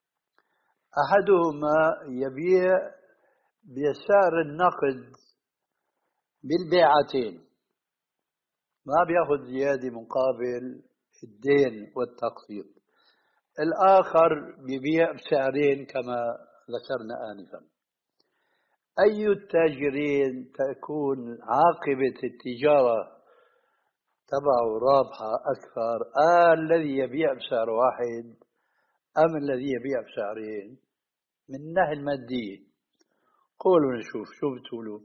أحدهما يبيع بسعر النقد بالبيعتين، ما بياخذ زيادة مقابل الدين والتقسيط. الآخر بيبيع بسعرين كما ذكرنا آنفا. أي التاجرين تكون عاقبة التجارة تبعه رابحة أكثر؟ آه الذي يبيع بسعر واحد أم الذي يبيع بسعرين؟ من الناحية المادية قولوا نشوف شو بتقولوا.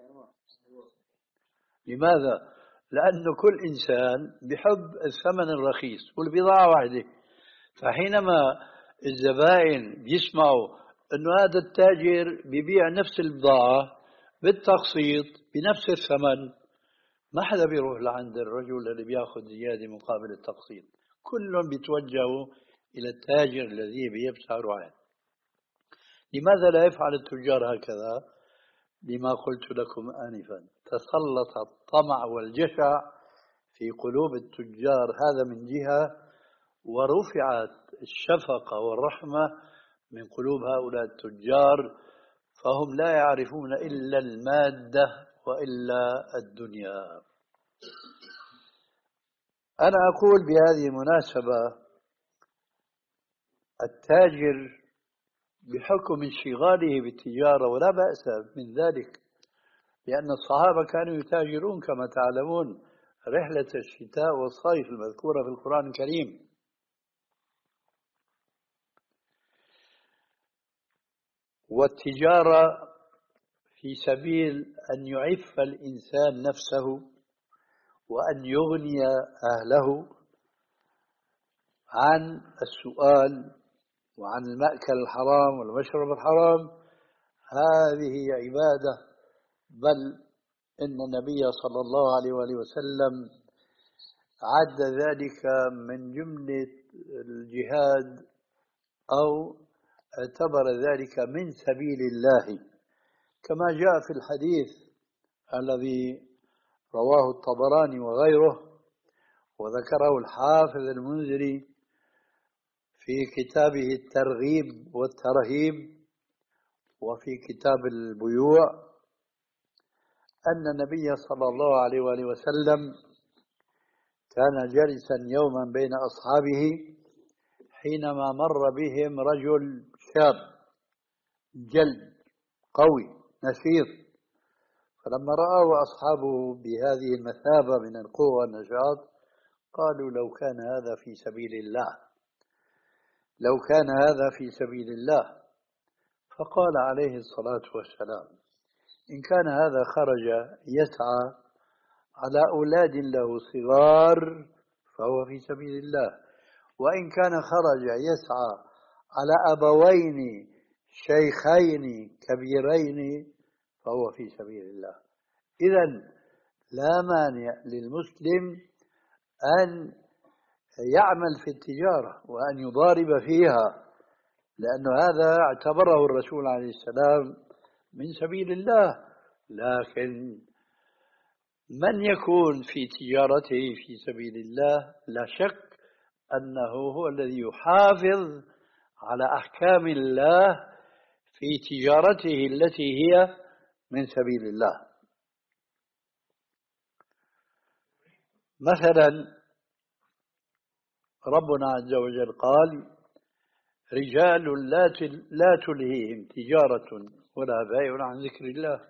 لماذا؟ لأن كل إنسان بحب الثمن الرخيص والبضاعة واحدة. فحينما الزبائن بيسمعوا أنه هذا التاجر بيبيع نفس البضاعة بالتقسيط بنفس الثمن، ما حدا بيروح لعند الرجل اللي بياخذ زيادة مقابل التقسيط. كلهم بيتوجهوا إلى التاجر الذي يبيع بسعر واحد. لماذا لا يفعل التجار هكذا؟ لما قلت لكم آنفا، تسلط الطمع والجشع في قلوب التجار، هذا من جهة، ورفعت الشفقة والرحمة من قلوب هؤلاء التجار، فهم لا يعرفون إلا المادة وإلا الدنيا. أنا أقول بهذه المناسبة التاجر بحكم انشغاله بالتجارة ولا بأس من ذلك، لأن الصحابة كانوا يتاجرون كما تعلمون رحلة الشتاء والصيف المذكورة في القرآن الكريم. والتجارة في سبيل أن يعف الإنسان نفسه وأن يغني أهله عن السؤال وعن المأكل الحرام والمشرب الحرام، هذه عبادة. بل إن النبي صلى الله عليه وآله وسلم عد ذلك من جملة الجهاد أو اعتبر ذلك من سبيل الله، كما جاء في الحديث الذي رواه الطبراني وغيره وذكره الحافظ المنذري في كتابه الترغيب والترهيب وفي كتاب البيوع، أن النبي صلى الله عليه وآله وسلم كان جالسا يوما بين أصحابه حينما مر بهم رجل شاب جلد قوي نشيط، فلما رأوا أصحابه بهذه المثابة من القوة والنشاط قالوا لو كان هذا في سبيل الله، لو كان هذا في سبيل الله. فقال عليه الصلاة والسلام إن كان هذا خرج يسعى على أولاد له صغار فهو في سبيل الله، وإن كان خرج يسعى على أبوين شيخين كبيرين فهو في سبيل الله. إذن لا مانع للمسلم أن يعمل في التجارة وأن يضارب فيها، لأن هذا اعتبره الرسول عليه السلام من سبيل الله. لكن من يكون في تجارته في سبيل الله لا شك أنه هو الذي يحافظ على أحكام الله في تجارته التي هي من سبيل الله. مثلا ربنا عز وجل قال رجال لا تلهيهم تجارة ولا بيع عن ذكر الله.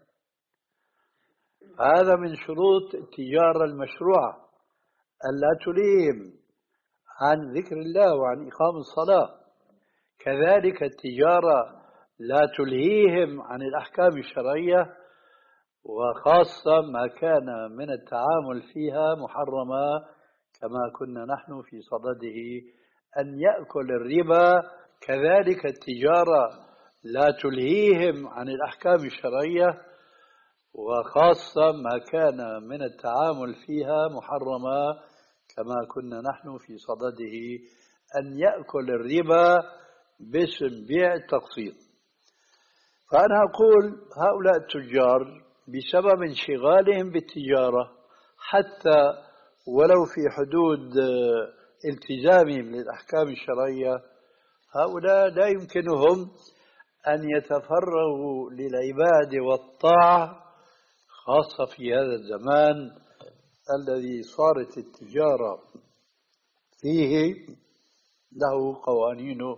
هذا من شروط التجارة المشروعة، ألا تلهيهم عن ذكر الله وعن إقام الصلاة. كذلك التجارة لا تلهيهم عن الأحكام الشرعية، وخاصة ما كان من التعامل فيها محرما، كما كنا نحن في صدده أن يأكل الربا. كذلك التجارة لا تلهيهم عن الأحكام الشرعية، وخاصة ما كان من التعامل فيها محرما، كما كنا نحن في صدده أن يأكل الربا باسم بيع التقسيط. فأنا أقول هؤلاء التجار بسبب انشغالهم بالتجارة حتى ولو في حدود التزامهم للأحكام الشرعية، هؤلاء لا يمكنهم أن يتفرغوا للعبادة والطاعة، خاصة في هذا الزمان الذي صارت التجارة فيه له قوانينه،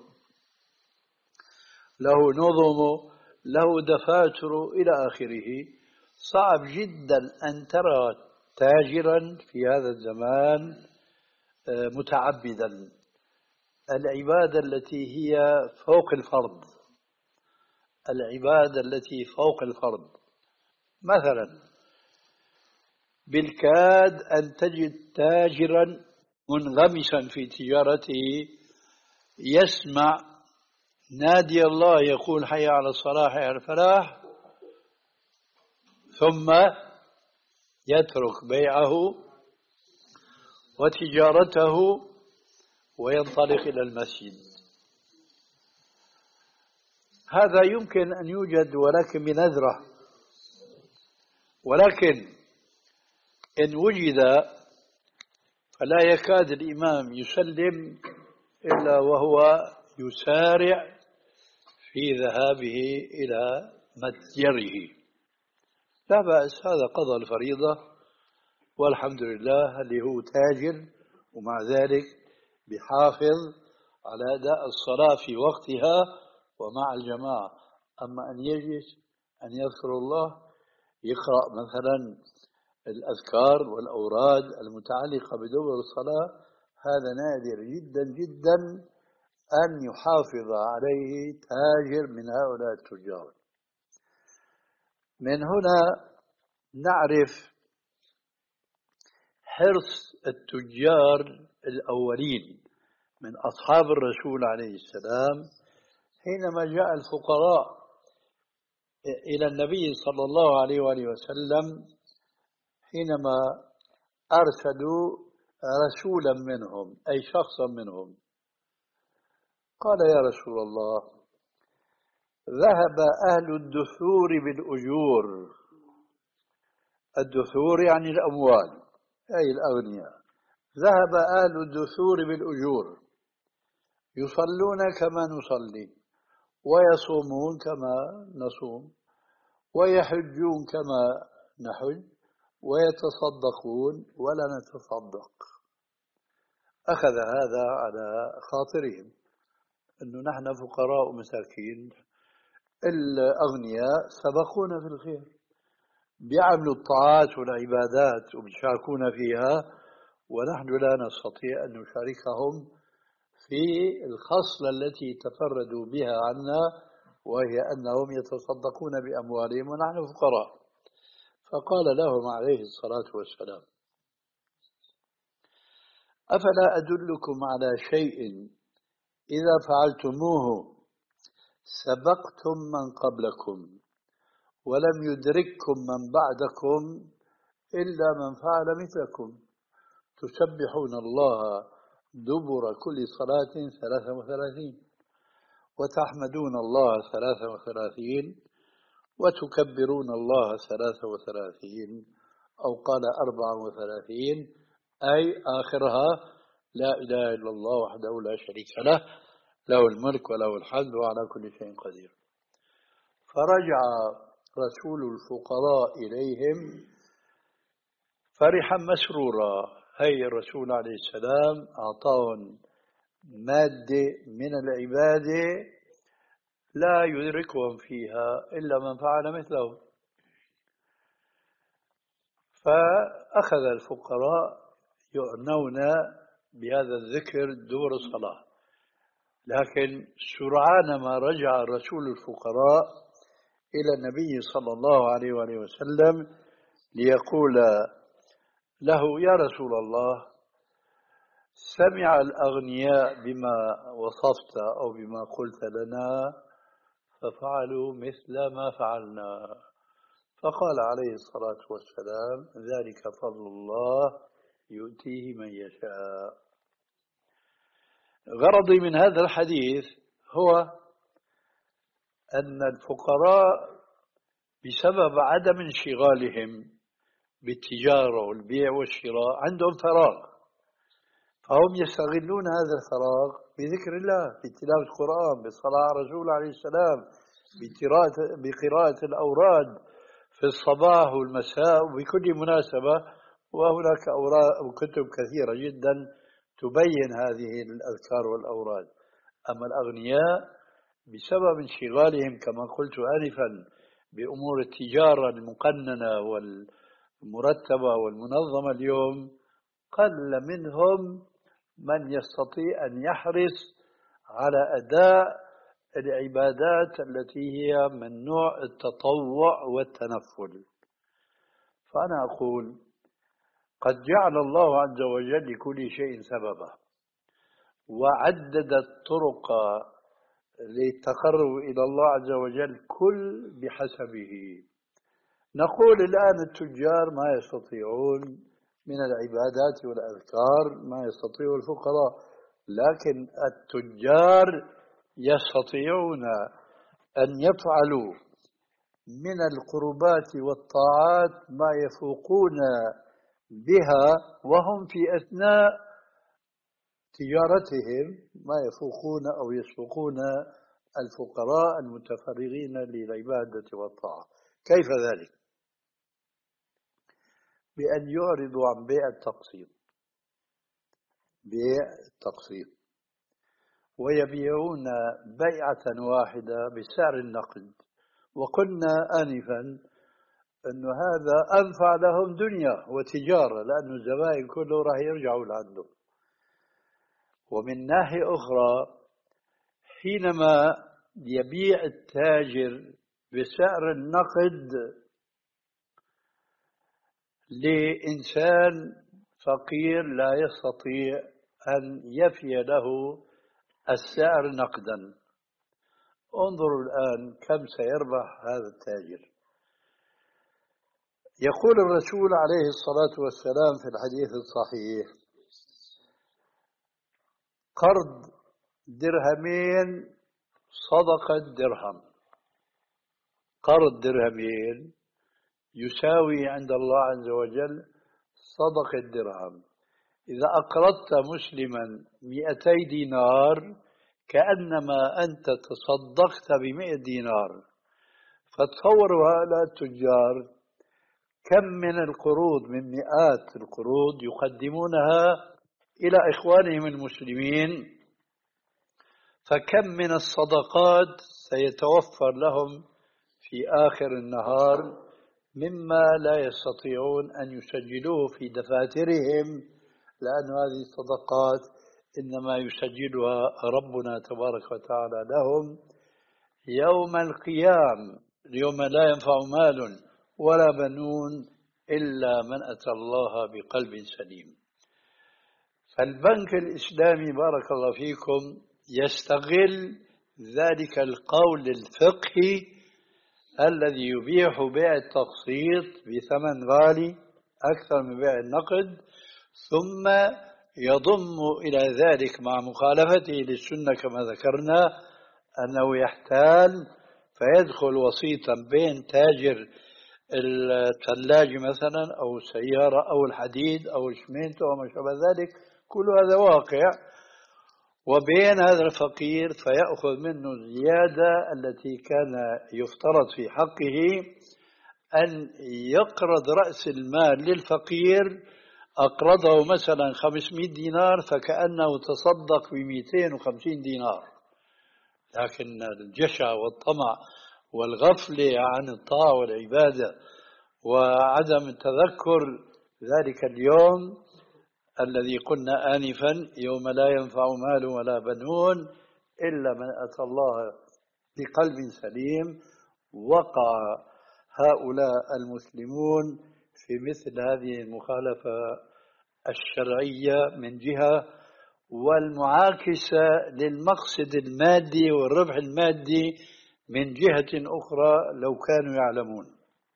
له نظمه، له دفاتر إلى آخره. صعب جدا أن ترى تاجرا في هذا الزمان متعبدا. العبادة التي هي فوق الفرض، العبادة التي فوق الفرض، مثلا بالكاد أن تجد تاجرا منغمسا في تجارته يسمع نادي الله يقول حي على الصلاة حي على الفلاح، ثم يترك بيعه وتجارته وينطلق إلى المسجد. هذا يمكن أن يوجد ولكن بنذرة، ولكن إن وجد فلا يكاد الإمام يسلم إلا وهو يسارع في ذهابه إلى متجره. لا بأس، هذا قضى الفريضة والحمد لله، اللي هو تاجر ومع ذلك بحافظ على أداء الصلاة في وقتها ومع الجماعة. أما أن يجلس أن يذكر الله، يقرأ مثلا الأذكار والأوراد المتعلقة بدور الصلاة، هذا نادر جدا جدا أن يحافظ عليه تاجر من هؤلاء التجار. من هنا نعرف حرص التجار الأولين من أصحاب الرسول عليه السلام حينما جاء الفقراء إلى النبي صلى الله عليه وآله وسلم، حينما أرسلوا رسولا منهم أي شخصا منهم، قال يا رسول الله ذهب أهل الدثور بالأجور. الدثور يعني الأموال أي الأغنياء. ذهب أهل الدثور بالأجور، يصلون كما نصلي ويصومون كما نصوم ويحجون كما نحج ويتصدقون ولا نتصدق. أخذ هذا على خاطرهم أنه نحن فقراء ومساكين، الأغنياء سبقونا في الخير، بيعملوا الطاعات والعبادات وبيشاركون فيها، ونحن لا نستطيع أن نشاركهم في الخصلة التي تفردوا بها عنا، وهي أنهم يتصدقون بأموالهم ونحن فقراء. فقال لهم عليه الصلاة والسلام أفلا أدلكم على شيء إذا فعلتموه سبقتم من قبلكم ولم يدرككم من بعدكم إلا من فعل مثلكم، تسبحون الله دبر كل صلاة ثلاثة وثلاثين، وتحمدون الله ثلاثة وثلاثين، وتكبرون الله ثلاثة وثلاثين، أو قال أربعة وثلاثين، أي آخرها لا إله إلا الله وحده لا شريك له، له الملك وله الحمد وعلى كل شيء قدير. فرجع رسول الفقراء إليهم فرحا مسرورا. هي الرسول عليه السلام أعطاهم مادة من العبادة لا يدركهم فيها إلا من فعل مثله. فأخذ الفقراء يعنون بهذا الذكر دور الصلاة، لكن سرعان ما رجع رسول الفقراء إلى النبي صلى الله عليه وآله وسلم ليقول له يا رسول الله سمع الأغنياء بما وصفت أو بما قلت لنا ففعلوا مثل ما فعلنا. فقال عليه الصلاة والسلام ذلك فضل الله يؤتيه من يشاء. غرضي من هذا الحديث هو أن الفقراء بسبب عدم انشغالهم بالتجارة والبيع والشراء عندهم فراغ، فهم يستغلون هذا الفراغ بذكر الله، بتلاوة القرآن، بالصلاة على الرسول عليه السلام، بقراءة بقراءة الأوراد في الصباح والمساء وبكل مناسبة. وهناك أوراق وكتب كثيرة جدا تبين هذه الأذكار والأوراد. أما الأغنياء بسبب انشغالهم كما قلت آنفا بأمور التجارة المقننة والمرتبة والمنظمة اليوم، قل منهم من يستطيع أن يحرص على أداء العبادات التي هي من نوع التطوع والتنفل. فأنا أقول قد جعل الله عز وجل لكل شيء سببا، وعدد الطرق للتقرب إلى الله عز وجل كل بحسبه. نقول الآن التجار ما يستطيعون من العبادات والأذكار ما يستطيع الفقراء، لكن التجار يستطيعون أن يفعلوا من القربات والطاعات ما يفوقون بها وهم في أثناء تجارتهم ما يفوقون أو يسبقون الفقراء المتفرغين للعبادة والطاعة. كيف ذلك؟ بأن يعرضوا عن بيع التقسيط، بيع التقسيط ويبيعون بيعة واحدة بسعر النقد. وقلنا آنفا أن هذا أنفع لهم دنيا وتجارة، لأن الزبائن كله راح يرجعوا لعنده. ومن ناحية أخرى حينما يبيع التاجر بسعر النقد لإنسان فقير لا يستطيع أن يفي له السعر نقدا، انظروا الآن كم سيربح هذا التاجر. يقول الرسول عليه الصلاة والسلام في الحديث الصحيح: قرض درهمين صدقة درهم. قرض درهمين يساوي عند الله عز وجل صدقة درهم. إذا أقرضت مسلما مئتي دينار كأنما أنت تصدقت بمئة دينار. فتصوروا هؤلاء التجار كم من القروض، من مئات القروض يقدمونها إلى إخوانهم المسلمين، فكم من الصدقات سيتوفر لهم في آخر النهار مما لا يستطيعون أن يسجلوه في دفاترهم، لأن هذه الصدقات إنما يسجلها ربنا تبارك وتعالى لهم يوم القيامة، يوم لا ينفع مال ولا بنون إلا من أتى الله بقلب سليم. فالبنك الإسلامي بارك الله فيكم يستغل ذلك القول الفقهي الذي يبيح بيع التقسيط بثمن غالي أكثر من بيع النقد، ثم يضم إلى ذلك مع مخالفته للسنة كما ذكرنا أنه يحتال فيدخل وسيطا بين تاجر الثلاجة مثلا أو السيارة أو الحديد أو الشمينتو وما شابه ذلك، كل هذا واقع، وبين هذا الفقير فيأخذ منه الزيادة التي كان يفترض في حقه أن يقرض رأس المال للفقير. أقرضه مثلا خمسمائة دينار فكأنه تصدق بمئتين وخمسين دينار، لكن الجشع والطمع والغفلة عن الطاعة والعبادة وعدم التذكر ذلك اليوم الذي قلنا آنفا يوم لا ينفع مال ولا بنون إلا من أتى الله بقلب سليم، وقع هؤلاء المسلمون في مثل هذه المخالفة الشرعية من جهة، والمعاكسة للمقصد المادي والربح المادي من جهة أخرى لو كانوا يعلمون.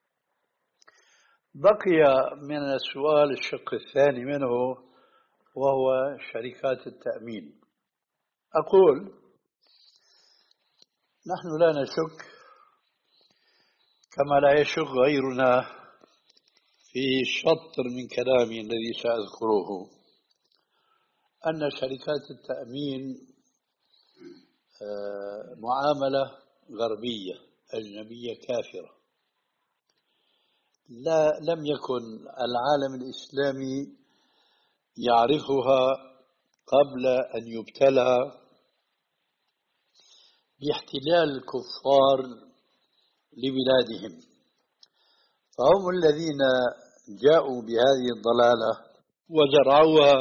بقي من السؤال الشق الثاني منه وهو شركات التأمين. أقول نحن لا نشك كما لا يشك غيرنا في شطر من كلامي الذي سأذكره أن شركات التأمين معاملة غربية أجنبية كافرة. لا لم يكن العالم الإسلامي يعرفها قبل أن يبتلى باحتلال الكفار لبلادهم، فهم الذين جاءوا بهذه الضلالة وزرعوها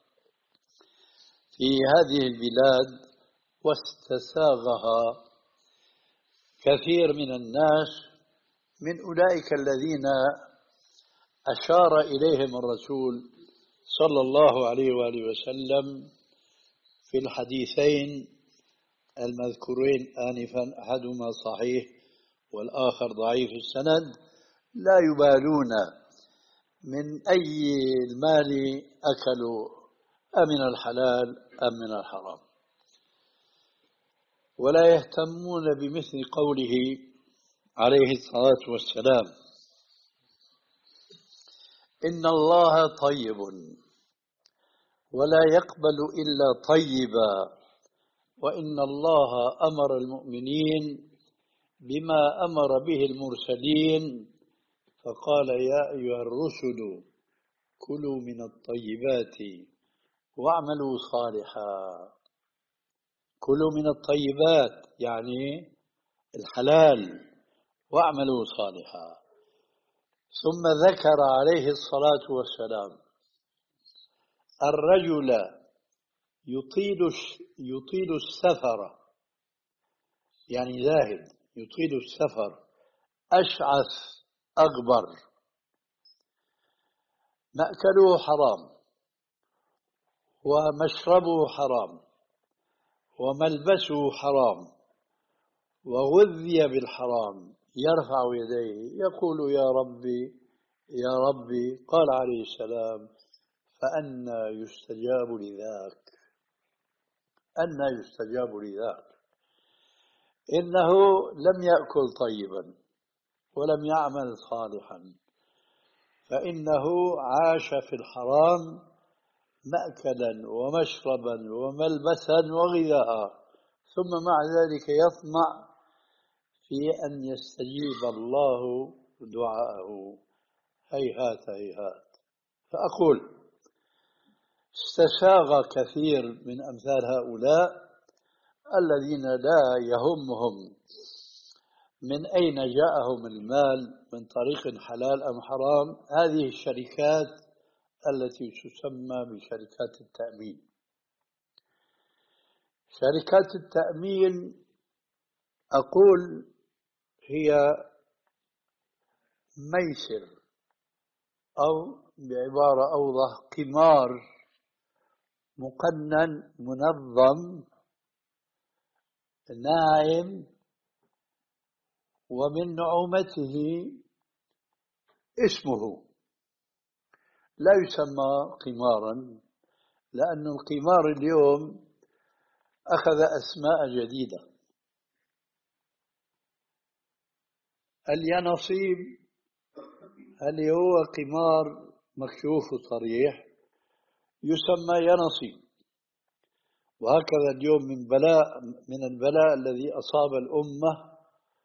في هذه البلاد واستساغها كثير من الناس من أولئك الذين أشار إليهم الرسول صلى الله عليه وآله وسلم في الحديثين المذكورين آنفا، أحدهما صحيح والآخر ضعيف السند، لا يبالون من أي المال أكلوا أمن الحلال أم من الحرام، ولا يهتمون بمثل قوله عليه الصلاة والسلام: إن الله طيب ولا يقبل إلا طيبا، وإن الله أمر المؤمنين بما أمر به المرسلين فقال: يا أيها الرسل كلوا من الطيبات واعملوا صالحا. كلوا من الطيبات يعني الحلال، واعملوا صالحا. ثم ذكر عليه الصلاة والسلام الرجل يطيل يطيل السفر، يعني زاهد يطيل السفر، أشعث أغبر، مأكله حرام ومشربه حرام وملبسه حرام وغذي بالحرام، يرفع يديه يقول: يا ربي يا ربي. قال عليه السلام: فأنى يستجاب لذاك، أنى يستجاب لذاك، إنه لم يأكل طيبا ولم يعمل صالحا، فإنه عاش في الحرام مأكلا ومشربا وملبسا وغذاء، ثم مع ذلك يطمع في أن يستجيب الله دعاءه. هيهات هيهات. فأقول استساغ كثير من أمثال هؤلاء الذين لا يهمهم من أين جاءهم المال، من طريق حلال أم حرام، هذه الشركات التي تسمى بشركات التأمين. شركات التأمين أقول هي ميسر، أو بعبارة أوضح قمار مقنن منظم ناعم، ومن نعومته اسمه، لا يسمى قمارا، لأن القمار اليوم أخذ أسماء جديدة. اليانصيب اللي هو قمار مكشوف وصريح يسمى يانصيب. وهكذا اليوم من بلاء من البلاء الذي أصاب الأمة،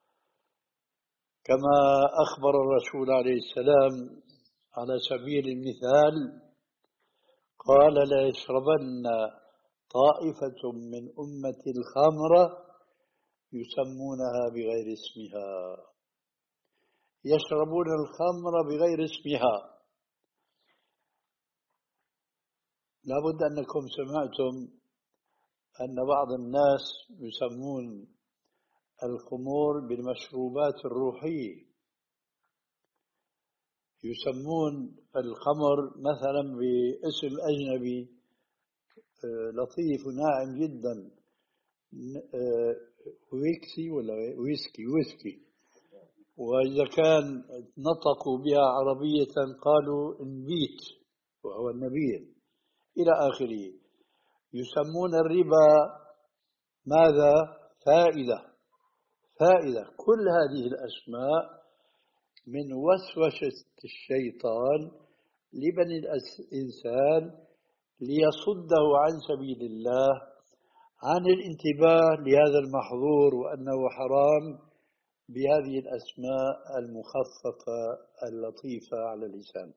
كما أخبر الرسول عليه السلام على سبيل المثال قال: لا يشربن طائفة من أمة الخمر يسمونها بغير اسمها، يشربون الخمر بغير اسمها. لابد أنكم سمعتم أن بعض الناس يسمون الخمور بالمشروبات الروحية، يسمون الخمر مثلا باسم أجنبي لطيف وناعم جدا، ويكسي ولا ويسكي ويسكي، وإذا كان نطقوا بها عربية قالوا انبيت وهو النبيذ إلى آخره. يسمون الربا ماذا؟ فائدة. فائدة. كل هذه الأسماء من وسوسة الشيطان لبني الإنسان ليصده عن سبيل الله، عن الانتباه لهذا المحظور وأنه حرام بهذه الأسماء المخففة اللطيفة على اللسان.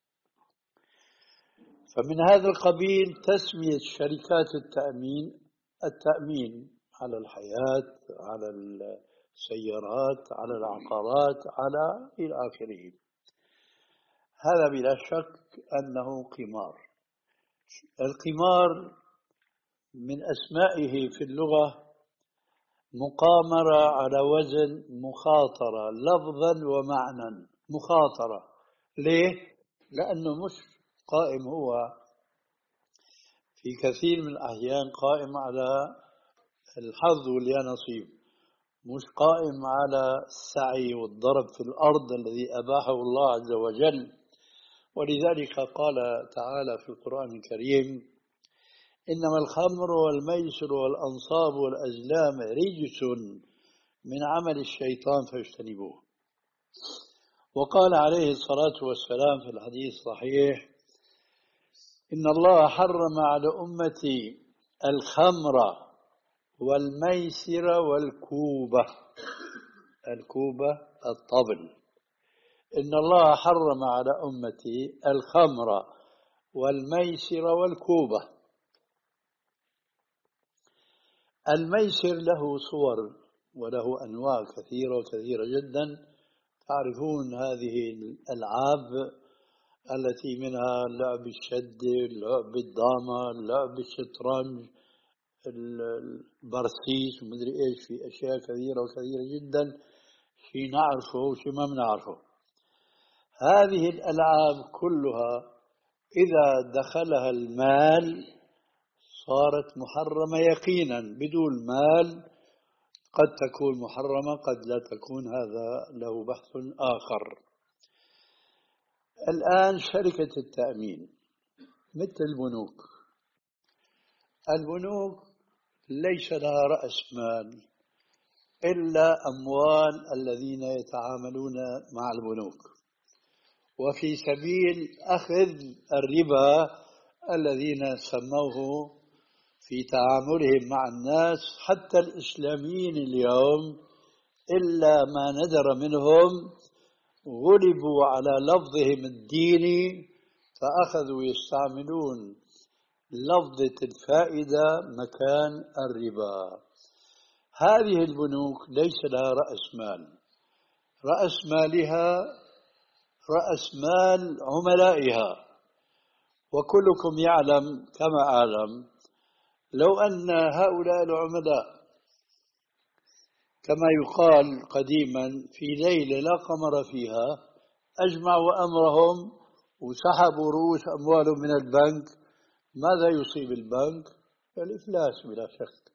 فمن هذا القبيل تسمية شركات التأمين التأمين على الحياة، على السيارات، على العقارات، على إلى آخره. هذا بلا شك أنه قمار. القمار من أسمائه في اللغة مقامرة على وزن مخاطرة لفظا ومعنى. مخاطرة ليه؟ لأنه مش قائم هو في كثير من الأحيان قائم على الحظ واليانصيب، مش قائم على السعي والضرب في الأرض الذي أباحه الله عز وجل. ولذلك قال تعالى في القرآن الكريم: إنما الخمر والميسر والأنصاب والأزلام رجس من عمل الشيطان فاجتنبوه. وقال عليه الصلاة والسلام في الحديث الصحيح: إن الله حرم على أمتي الخمر والميسر والكوبة. الكوبة الطبل. إن الله حرم على أمتي الخمر والميسر والكوبة. الميسر له صور وله أنواع كثيرة وكثيرة جدا. تعرفون هذه الألعاب التي منها لعب الشد، لعب الدامة، لعب الشطرنج، البرسيس ومدري إيش، في أشياء كثيرة وكثيرة جدا، شيء نعرفه وشيء ما بنعرفه. هذه الألعاب كلها إذا دخلها المال صارت محرمة يقينا. بدون مال قد تكون محرمة، قد لا تكون، هذا له بحث آخر. الآن شركة التأمين مثل البنوك. البنوك ليس لها رأس مال إلا أموال الذين يتعاملون مع البنوك، وفي سبيل أخذ الربا الذين سموه في تعاملهم مع الناس حتى الإسلاميين اليوم، إلا ما ندر منهم غلبوا على لفظهم الديني فأخذوا يستعملون لفظة الفائدة مكان الربا. هذه البنوك ليس لها رأس مال. رأس مالها رأس مال عملائها. وكلكم يعلم كما أعلم لو أن هؤلاء العملاء كما يقال قديما في ليلة لا قمر فيها أجمعوا أمرهم وسحبوا رؤوس أموالهم من البنك، ماذا يصيب البنك؟ الإفلاس بلا شك.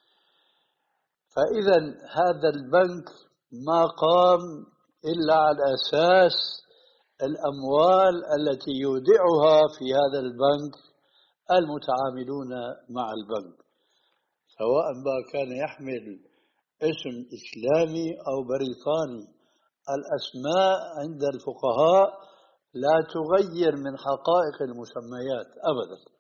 فإذا هذا البنك ما قام إلا على أساس الأموال التي يودعها في هذا البنك المتعاملون مع البنك، سواء ما كان يحمل اسم إسلامي أو بريطاني. الأسماء عند الفقهاء لا تغير من حقائق المسميات أبدا.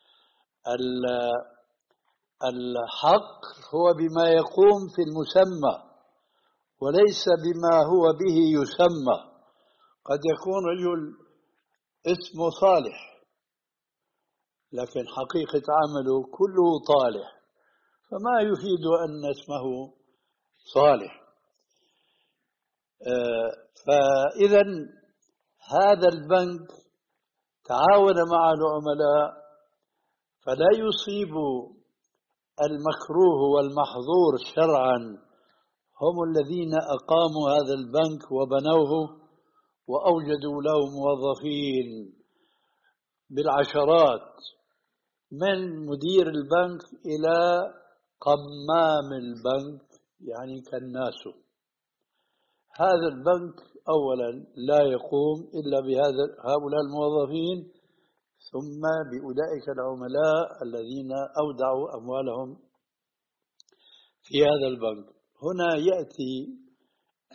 الحق هو بما يقوم في المسمى وليس بما هو به يسمى. قد يكون رجل اسمه صالح لكن حقيقة عمله كله طالح، فما يفيد أن اسمه صالح. فإذا هذا البنك تعاون مع العملاء فلا يصيب المكروه والمحظور شرعا. هم الذين أقاموا هذا البنك وبنوه وأوجدوا له موظفين بالعشرات، من مدير البنك إلى قمام البنك يعني كالناس. هذا البنك أولا لا يقوم إلا بهؤلاء الموظفين، ثم بأولئك العملاء الذين أودعوا أموالهم في هذا البنك. هنا يأتي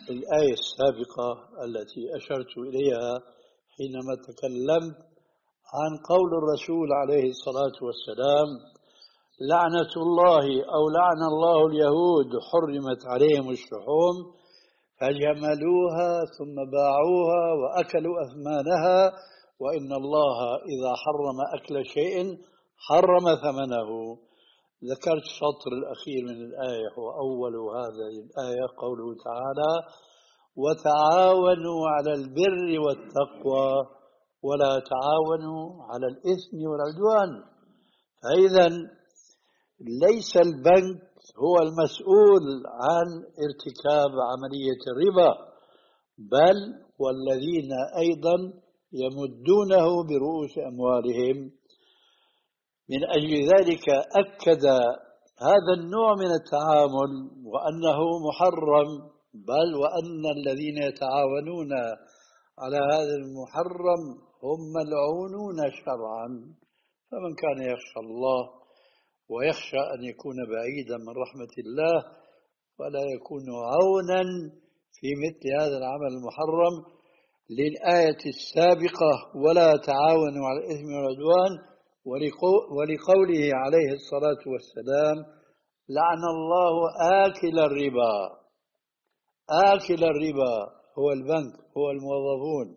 الآية السابقة التي أشرت إليها حينما تكلمت عن قول الرسول عليه الصلاة والسلام: لعنة الله أو لعن الله اليهود حرمت عليهم الشحوم فجملوها ثم باعوها وأكلوا أثمانها، وإن الله إذا حرم أكل شيء حرم ثمنه. ذكرت الشطر الأخير من الآية وأول هذه الآية قوله تعالى: وتعاونوا على البر والتقوى ولا تعاونوا على الإثم والعدوان. فإذا ليس البنك هو المسؤول عن ارتكاب عملية الربا، بل والذين أيضا يمدونه برؤوس أموالهم. من أجل ذلك أكد هذا النوع من التعامل وأنه محرم، بل وأن الذين يتعاونون على هذا المحرم هم ملعونون شرعا. فمن كان يخشى الله ويخشى أن يكون بعيدا من رحمة الله ولا يكون عونا في مثل هذا العمل المحرم للآية السابقة: ولا تعاونوا على الإثم والعدوان، ولقوله عليه الصلاة والسلام: لعن الله آكل الربا. آكل الربا هو البنك، هو الموظفون،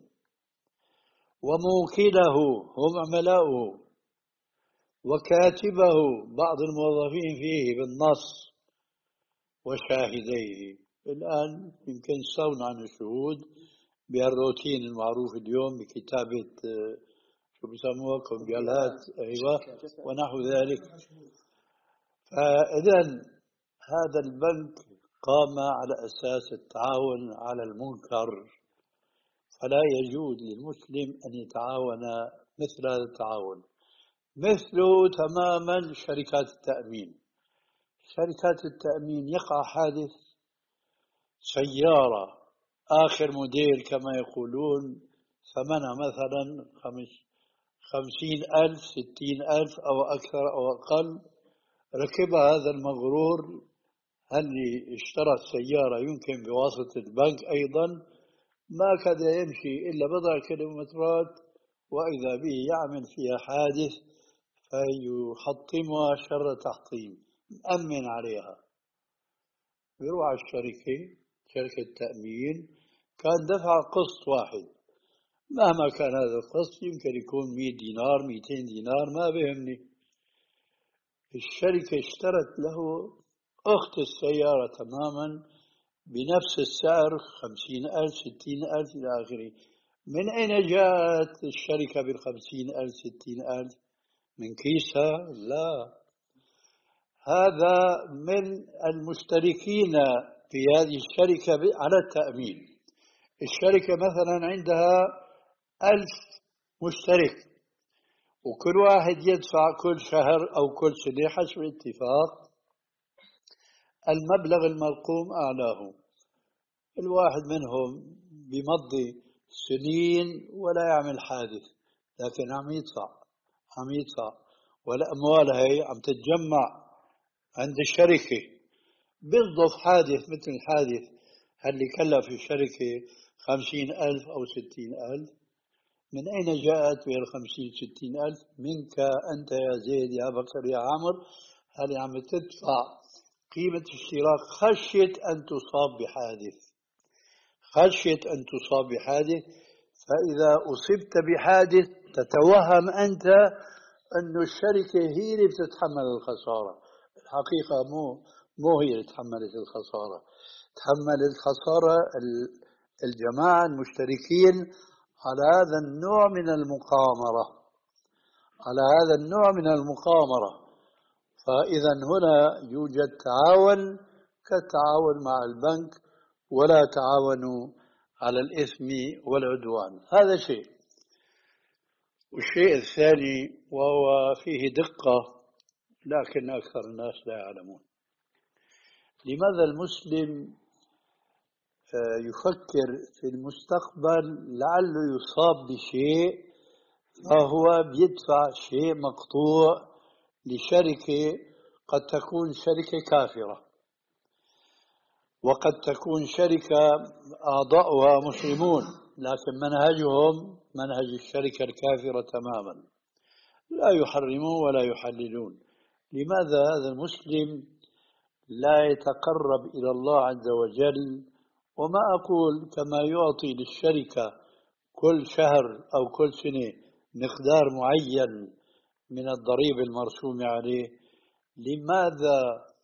وموكله هم عملاؤه، وكاتبه بعض الموظفين فيه بالنص، وشاهديه. الآن يمكن استغنوا عن الشهود بهالروتين المعروف اليوم بكتابة شو بيسموها كمبيالات، أيوة، ونحو ذلك. فإذا هذا البنك قام على أساس التعاون على المنكر، فلا يجوز للمسلم أن يتعاون مثل هذا التعاون. مثله تماما شركات التأمين. شركات التأمين يقع حادث سيارة آخر موديل كما يقولون ثمنها مثلا خمس خمسين ألف ستين ألف أو أكثر أو أقل، ركب هذا المغرور اللي اشترى السيارة يمكن بواسطة البنك أيضا، ما كاد يمشي إلا بضع كيلومترات وإذا به يعمل فيها حادث فيحطمها شر تحطيم، مأمن عليها. يروح على الشركة، شركة تأمين، كان دفع قسط واحد، مهما كان هذا القسط يمكن يكون مئة دينار مئتين دينار، ما بيهمني. الشركة اشترت له أخت السيارة تماما بنفس السعر، خمسين ألف ستين ألف إلى آخره. من أين جاءت الشركة بالخمسين ألف ستين ألف؟ من كيسها؟ لا، هذا من المشتركين في هذه الشركة على التأمين. الشركة مثلا عندها ألف مشترك، وكل واحد يدفع كل شهر أو كل سنة حسب الاتفاق المبلغ المرقوم أعلاه. الواحد منهم بمضي سنين ولا يعمل حادث، لكن عم يدفع عم يدفع والأموال هي عم تتجمع عند الشركة. بالضبط حادث مثل الحادث اللي كلف الشركة خمسين ألف أو ستين ألف. من أين جاءت بها الخمسين ستين ألف؟ منك أنت يا زيد يا بكر يا عمر، هل عم تدفع قيمة اشتراك خشية أن تصاب بحادث، خشية أن تصاب بحادث. فإذا أصبت بحادث تتوهم أنت أن الشركة هي اللي بتتحمل الخسارة. الحقيقة مو مو هي اللي تحملت الخسارة، تحمل الخسارة الجماعة المشتركين على هذا النوع من المقامرة، على هذا النوع من المقامرة. فإذا هنا يوجد تعاون كالتعاون مع البنك، ولا تعاونوا على الإثم والعدوان. هذا شيء. والشيء الثاني وهو فيه دقة لكن أكثر الناس لا يعلمون: لماذا المسلم يفكر في المستقبل لعله يصاب بشيء فهو بيدفع شيء مقطوع لشركة قد تكون شركة كافرة؟ وقد تكون شركة أعضاؤها مسلمون لكن منهجهم منهج الشركة الكافرة تماما، لا يحرمون ولا يحللون. لماذا هذا المسلم لا يتقرب إلى الله عز وجل؟ وما أقول كما يعطي للشركة كل شهر أو كل سنة مقدار معين من الضريبة المرسومة عليه، لماذا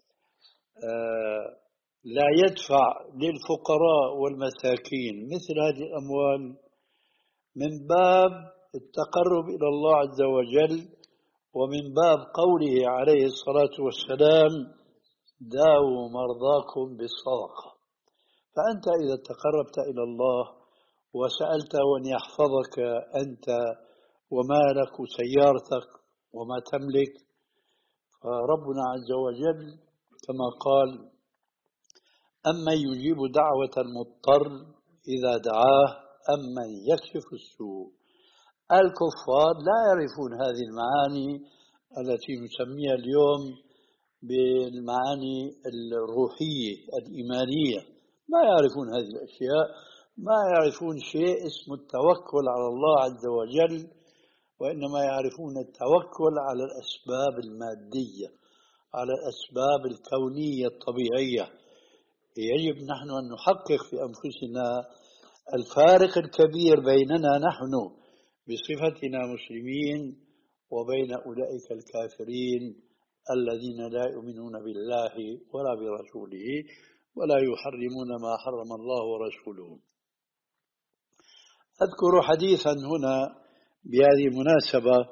آه لا يدفع للفقراء والمساكين مثل هذه الأموال من باب التقرب إلى الله عز وجل، ومن باب قوله عليه الصلاة والسلام: داووا مرضاكم بالصدقة. فأنت إذا تقربت إلى الله وسألت أن يحفظك أنت ومالك وسيارتك وما تملك، فربنا عز وجل كما قال: أمن يجيب دعوة المضطر إذا دعاه أمن يكشف السوء. الكفار لا يعرفون هذه المعاني التي نسميها اليوم بالمعاني الروحية الإيمانية، ما يعرفون هذه الأشياء، ما يعرفون شيء اسمه التوكل على الله عز وجل، وإنما يعرفون التوكل على الأسباب المادية، على الأسباب الكونية الطبيعية. يجب نحن أن نحقق في أنفسنا الفارق الكبير بيننا نحن بصفتنا مسلمين وبين أولئك الكافرين الذين لا يؤمنون بالله ولا برسوله ولا يحرمون ما حرم الله ورسوله. أذكر حديثا هنا بهذه المناسبة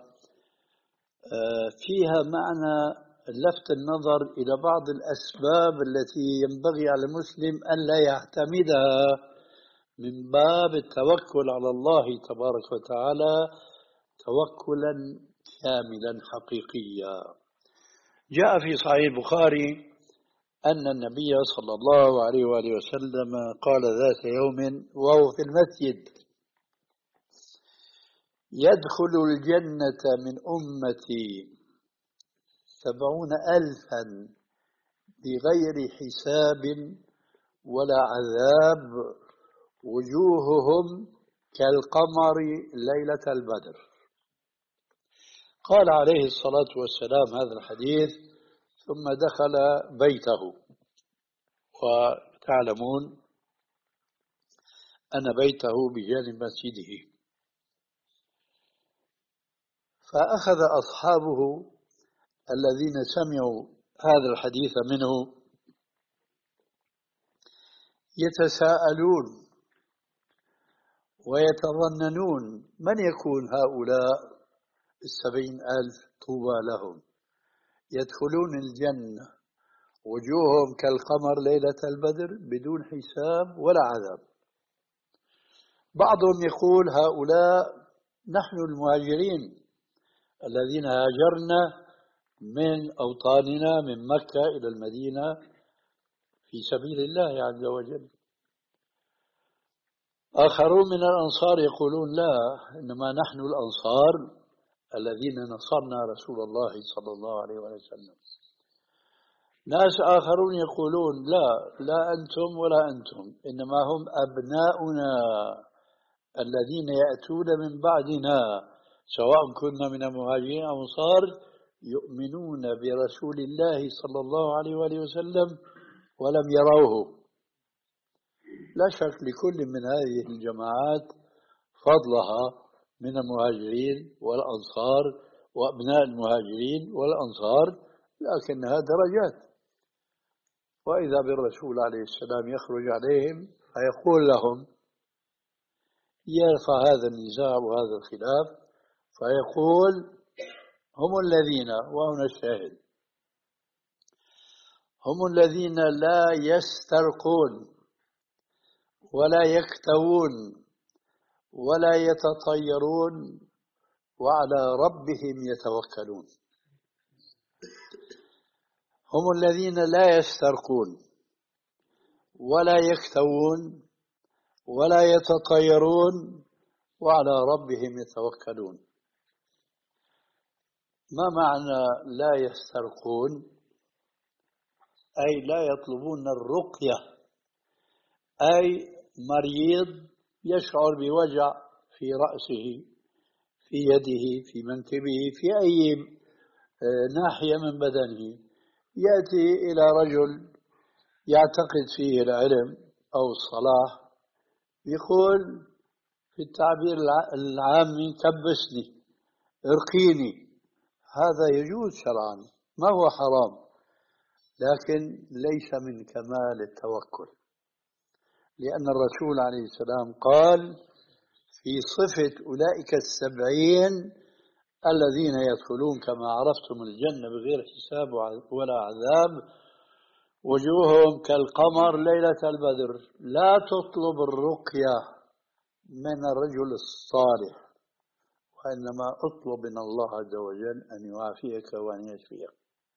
فيها معنى لفت النظر إلى بعض الأسباب التي ينبغي على المسلم أن لا يعتمدها من باب التوكل على الله تبارك وتعالى توكلا كاملا حقيقيا. جاء في صحيح البخاري أن النبي صلى الله عليه وآله وسلم قال ذات يوم وهو في المسجد: يدخل الجنة من أمتي سبعون ألفا بغير حساب ولا عذاب وجوههم كالقمر ليلة البدر. قال عليه الصلاة والسلام هذا الحديث ثم دخل بيته، وتعلمون أن بيته بجانب مسجده، فأخذ أصحابه الذين سمعوا هذا الحديث منه يتساءلون ويتظننون من يكون هؤلاء السبعين ألف طوبى لهم يدخلون الجنة وجوههم كالقمر ليلة البدر بدون حساب ولا عذاب. بعضهم يقول هؤلاء نحن المهاجرين الذين هاجرنا من أوطاننا من مكة إلى المدينة في سبيل الله عز وجل. آخرون من الأنصار يقولون لا، إنما نحن الأنصار الذين نصرنا رسول الله صلى الله عليه وسلم. ناس آخرون يقولون لا لا أنتم ولا أنتم، إنما هم أبناؤنا الذين يأتون من بعدنا سواء كنا من المهاجرين أو الأنصار يؤمنون برسول الله صلى الله عليه وآله وسلم ولم يروه. لا شك لكل من هذه الجماعات فضلها من المهاجرين والأنصار وأبناء المهاجرين والأنصار، لكنها درجات. وإذا بالرسول عليه السلام يخرج عليهم فيقول لهم، يرفع هذا النزاع وهذا الخلاف فيقول هم الذين، وهنا الشاهد، هم الذين لا يسترقون ولا يكتوون ولا يتطيرون وعلى ربهم يتوكلون. هم الذين لا يسترقون ولا يكتوون ولا يتطيرون وعلى ربهم يتوكلون. ما معنى لا يسترقون؟ أي لا يطلبون الرقية أي مريض يشعر بوجع في رأسه، في يده، في منكبه، في أي ناحية من بدنه، يأتي إلى رجل يعتقد فيه العلم أو الصلاح، يقول في التعبير العامي كبسني، ارقيني. هذا يجوز شرعا، ما هو حرام، لكن ليس من كمال التوكل، لأن الرسول عليه السلام قال في صفة أولئك السبعين الذين يدخلون كما عرفتم الجنة بغير حساب ولا عذاب، وجوههم كالقمر ليلة البدر. لا تطلب الرقية من الرجل الصالح، وإنما اطلب من الله عز وجل أن يعافيك وأن يشفيك.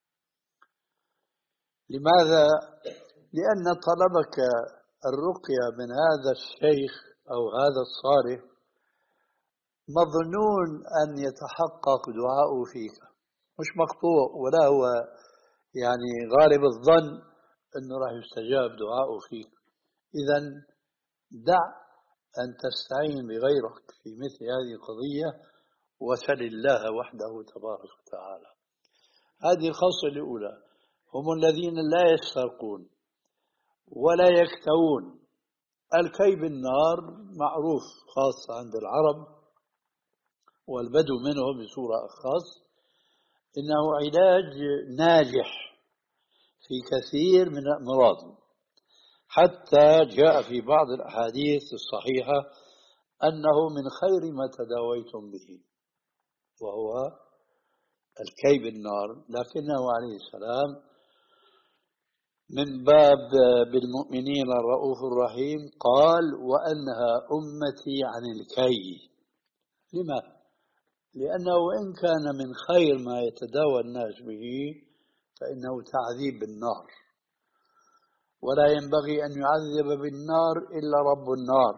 لماذا؟ لأن طلبك الرقية من هذا الشيخ أو هذا الصالح مظنون أن يتحقق دعاؤه فيك، مش مقطوع، ولا هو يعني غالب الظن أنه راح يستجاب دعاؤه فيك. إذن دع أن تستعين بغيرك في مثل هذه القضية، وسل الله وحده تبارك وتعالى. هذه الخاصة الأولى، هم الذين لا يسترقون ولا يكتوون. الكي بالنار معروف خاص عند العرب والبدو منهم بصورة أخص، إنه علاج ناجح في كثير من الأمراض، حتى جاء في بعض الأحاديث الصحيحة أنه من خير ما تداويتم به، وهو الكي بالنار. لكنه عليه السلام من باب بالمؤمنين الرؤوف الرحيم قال وأنهى أمتي عن الكي. لما؟ لأنه وإن كان من خير ما يتداوى الناس به فإنه تعذيب بالنار، ولا ينبغي أن يعذب بالنار إلا رب النار.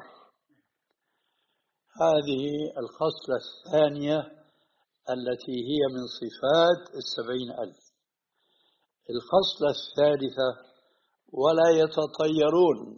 هذه الخصلة الثانية التي هي من صفات السبعين ألف. الخصلة الثالثة ولا يتطيرون.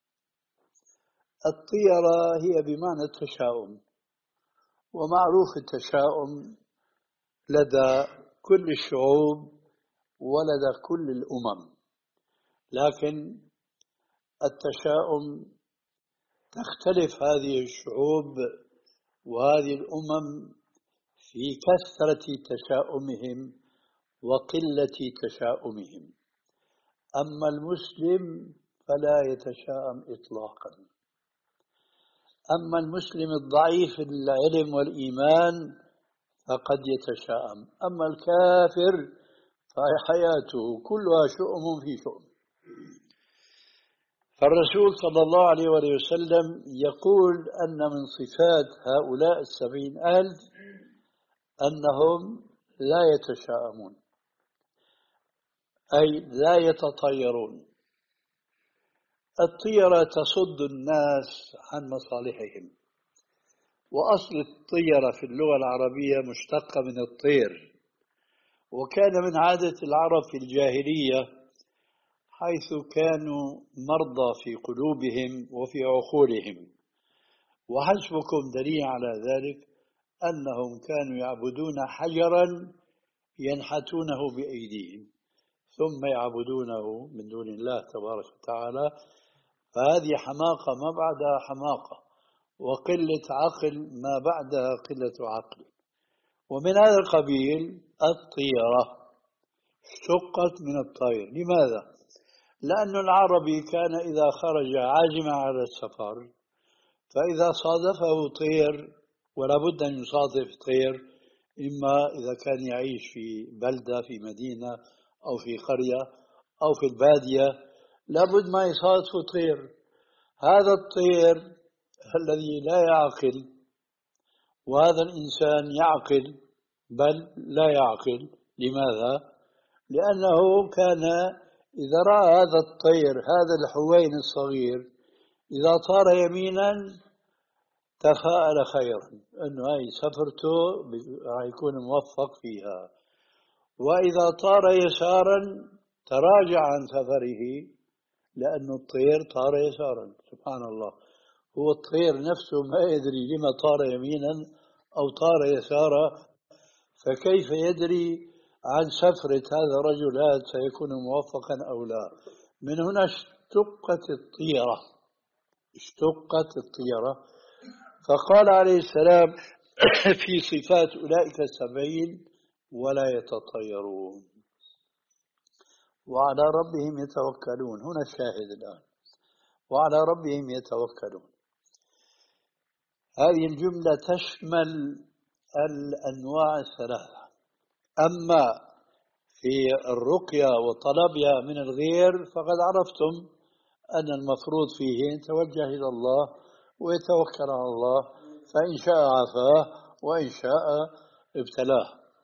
الطيرة هي بمعنى التشاؤم، ومعروف التشاؤم لدى كل الشعوب ولدى كل الأمم، لكن التشاؤم تختلف هذه الشعوب وهذه الأمم في كثرة تشاؤمهم وقلة تشاؤمهم. أما المسلم فلا يتشاءم إطلاقا. أما المسلم الضعيف العلم والإيمان فقد يتشاءم، أما الكافر فحياته كلها شؤم في شؤم. فالرسول صلى الله عليه وسلم يقول أن من صفات هؤلاء السبعين ألف أنهم لا يتشاءمون، أي لا يتطيرون. الطيرة تصد الناس عن مصالحهم، وأصل الطيرة في اللغة العربية مشتقة من الطير، وكان من عادة العرب في الجاهلية حيث كانوا مرضى في قلوبهم وفي عقولهم. وحسبكم دليل على ذلك أنهم كانوا يعبدون حجرا ينحتونه بأيديهم ثم يعبدونه من دون الله تبارك وتعالى. فهذه حماقة ما بعدها حماقة، وقلة عقل ما بعدها قلة عقل. ومن هذا القبيل الطيرة اشتقت من الطير. لماذا؟ لأن العربي كان إذا خرج عازما على السفر فإذا صادفه طير، ولا بد أن يصادف طير، إما إذا كان يعيش في بلدة في مدينة أو في قرية أو في البادية لابد ما يصادف طير. هذا الطير الذي لا يعقل، وهذا الإنسان يعقل بل لا يعقل. لماذا؟ لأنه كان إذا رأى هذا الطير، هذا الحوين الصغير، إذا طار يمينا تفاءل خيرا أنه هاي سفرته راح يكون موفق فيها، وإذا طار يسارا تراجع عن سفره لأنه الطير طار يسارا. سبحان الله، هو الطير نفسه ما يدري لما طار يمينا أو طار يسارا، فكيف يدري عن سفرة هذا الرجل هذا سيكون موفقا أو لا؟ من هنا اشتقت الطيرة، اشتقت الطيرة. فقال عليه السلام في صفات أولئك السبعين: ولا يتطيرون وعلى ربهم يتوكلون. هنا الشاهد الآن: وعلى ربهم يتوكلون. هذه الجملة تشمل الأنواع الثلاثة. أما في الرقية وطلبها من الغير فقد عرفتم أن المفروض فيه أن يتوجه إلى الله ويتوكل على الله، فإن شاء عافاه وإن شاء ابتلاه.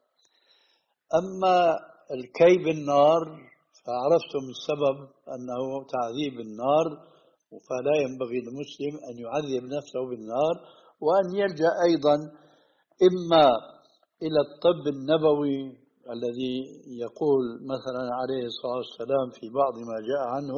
أما الكي بالنار فعرفتم السبب أنه تعذيب النار، فلا ينبغي للمسلم أن يعذب نفسه بالنار، وأن يلجأ أيضا إما إلى الطب النبوي الذي يقول مثلا عليه الصلاة والسلام في بعض ما جاء عنه: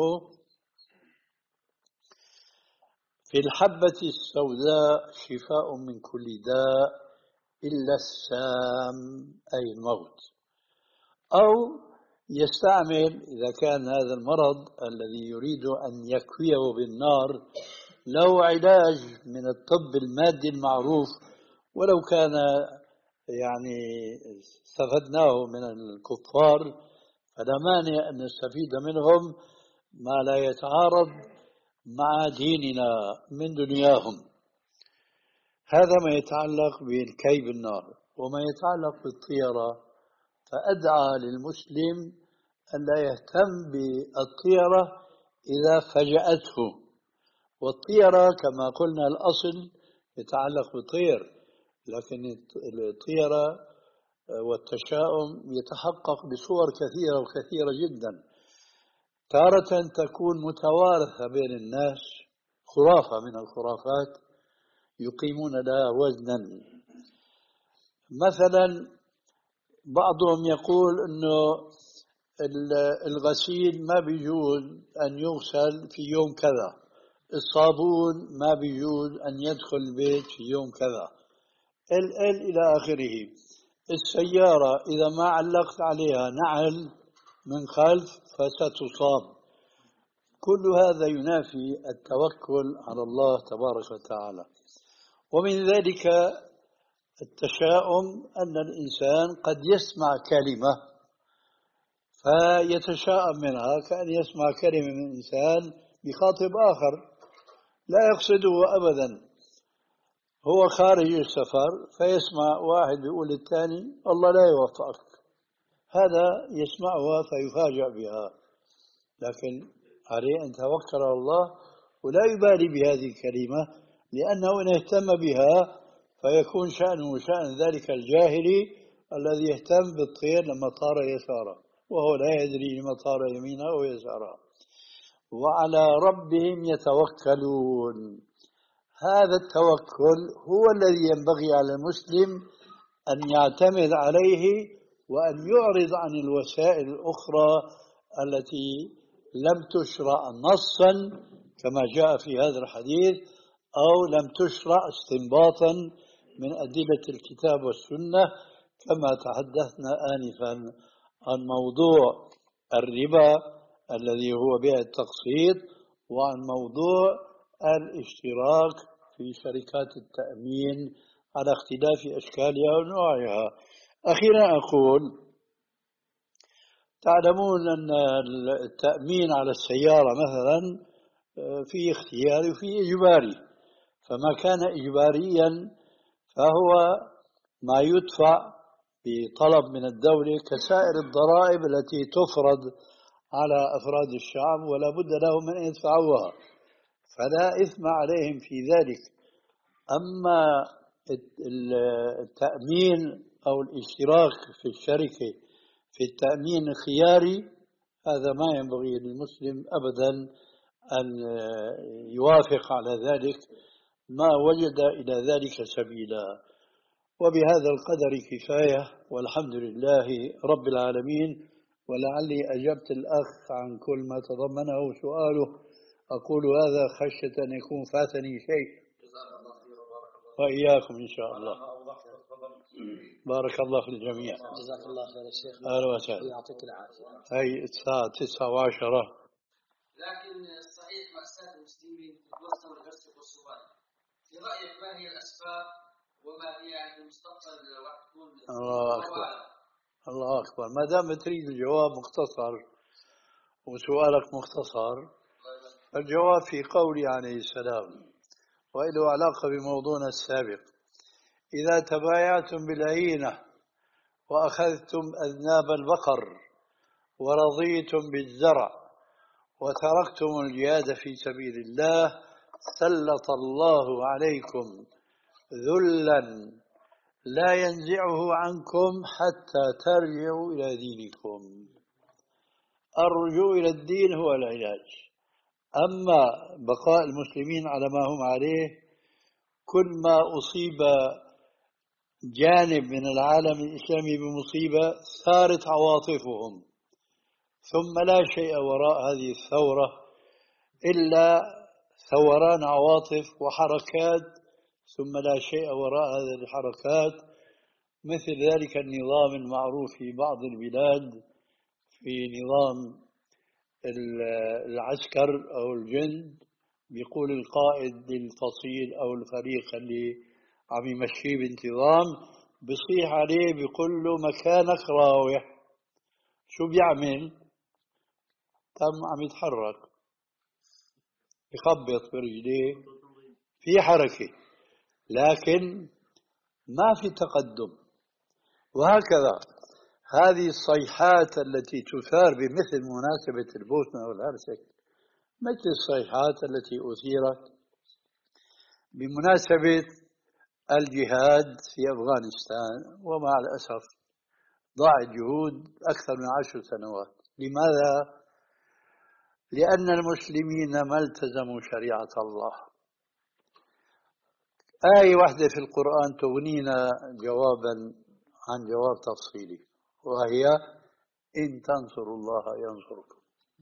في الحبة السوداء شفاء من كل داء إلا السام أي الموت. أو يستعمل إذا كان هذا المرض الذي يريد أن يكويه بالنار له علاج من الطب المادي المعروف، ولو كان يعني استفدناه من الكفار فلا مانع أن نستفيد منهم ما لا يتعارض مع ديننا من دنياهم. هذا ما يتعلق بالكي بالنار. وما يتعلق بالطيرة فأدعى للمسلم أن لا يهتم بالطيرة إذا فجأته. والطيرة كما قلنا الأصل يتعلق بالطير، لكن الطيرة والتشاؤم يتحقق بصور كثيرة وكثيرة جدا. تارة تكون متوارثة بين الناس، خرافة من الخرافات يقيمون لها وزنا. مثلا بعضهم يقول أنه الغسيل ما بيجوز أن يغسل في يوم كذا، الصابون ما بيجوز أن يدخل البيت في يوم كذا، ال ال إلى آخره. السيارة إذا ما علقت عليها نعل من خلف فستصاب. كل هذا ينافي التوكل على الله تبارك وتعالى. ومن ذلك التشاؤم، أن الإنسان قد يسمع كلمة فيتشاءم منها، كأن يسمع كلمة من إنسان بخاطب آخر لا يقصده أبدا، هو خارج السفر فيسمع واحد بيقول للثاني: الله لا يوفقك. هذا يسمعها فيفاجأ بها، لكن عليه أن يتوكل على الله ولا يبالي بهذه الكلمة، لأنه إن اهتم بها فيكون شأنه شأن ذلك الجاهلي الذي يهتم بالطير لما طار يسارا وهو لا يدري لما طار يمينا أو يسارا. وعلى ربهم يتوكلون. هذا التوكل هو الذي ينبغي على المسلم أن يعتمد عليه وأن يعرض عن الوسائل الأخرى التي لم تشرع نصا كما جاء في هذا الحديث، أو لم تشرع استنباطا من أدلة الكتاب والسنة، كما تحدثنا آنفا عن موضوع الربا الذي هو بيع التقسيط، وعن موضوع الاشتراك في شركات التأمين على اختلاف أشكالها ونوعها. أخيرا أقول: تعلمون أن التأمين على السيارة مثلا في اختياري وفي إجباري، فما كان إجباريا فهو ما يدفع بطلب من الدولة كسائر الضرائب التي تفرض على أفراد الشعب ولا بد لهم من أن يدفعوها، فلا إثم عليهم في ذلك. أما التأمين أو الاشتراك في الشركة في التأمين الخياري هذا ما ينبغي للمسلم أبدا أن يوافق على ذلك ما وجد إلى ذلك سبيلا. وبهذا القدر كفاية، والحمد لله رب العالمين، ولعلي أجبت الأخ عن كل ما تضمنه سؤاله. أقول هذا خشية أن يكون فاتني شيء. وإياكم إن شاء الله. بارك الله في الجميع. جزاك الله خير يا شيخ. أهلا وسهلا. يعطيك العافية. هي الساعة تسعة وعشرة. لكن صحيح مأساة المسلمين في البوسنة والهرسك والسودان. في رأيك ما هي الأسباب وما هي يعني المستقبل راح تكون؟ الله أكبر. الله أكبر. ما دام تريد الجواب مختصر وسؤالك مختصر، الجواب في قولي عليه السلام وإله علاقة بموضوعنا السابق: إذا تبايعتم بالعينة وأخذتم أذناب البقر ورضيتم بالزرع وتركتم الجهاد في سبيل الله سلط الله عليكم ذلا لا ينزعه عنكم حتى ترجعوا إلى دينكم. الرجوع إلى الدين هو العلاج. أما بقاء المسلمين على ما هم عليه، كل ما أصيب جانب من العالم الإسلامي بمصيبة ثارت عواطفهم، ثم لا شيء وراء هذه الثورة إلا ثوران عواطف وحركات، ثم لا شيء وراء هذه الحركات مثل ذلك النظام المعروف في بعض البلاد، في نظام العسكر أو الجند، بيقول القائد للفصيل أو الفريق اللي عم يمشيه بانتظام، بصيح عليه بيقول له مكانك راوح. شو بيعمل؟ تم عم يتحرك، يخبط برجليه، في حركة لكن ما في تقدم. وهكذا هذه الصيحات التي تثار بمثل مناسبة البوسنة والهرسك مثل الصيحات التي أثيرت بمناسبة الجهاد في أفغانستان، ومع الأسف ضاعت جهود أكثر من عشر سنوات. لماذا؟ لأن المسلمين ما التزموا شريعة الله. آية واحدة في القرآن تغنينا جوابا عن جواب تفصيلي، وهي إن تنصروا الله ينصركم.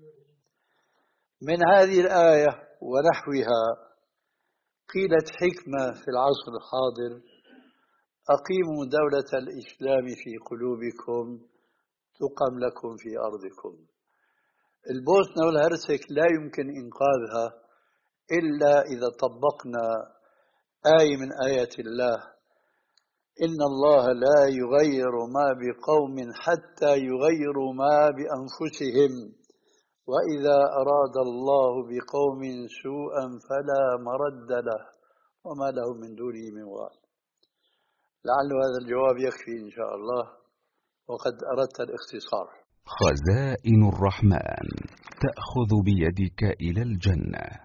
من هذه الآية ونحوها قيلت حكمة في العصر الحاضر: أقيموا دولة الإسلام في قلوبكم تقم لكم في أرضكم. البوسنة والهرسك لا يمكن إنقاذها إلا إذا طبقنا آية من آيات الله: إن الله لا يغير ما بقوم حتى يغيروا ما بأنفسهم، وإذا أراد الله بقوم سوءا فلا مرد له وما له من دونه من وال. لعل هذا الجواب يكفي إن شاء الله، وقد أردت الاختصار. خزائن الرحمن تأخذ بيدك إلى الجنة.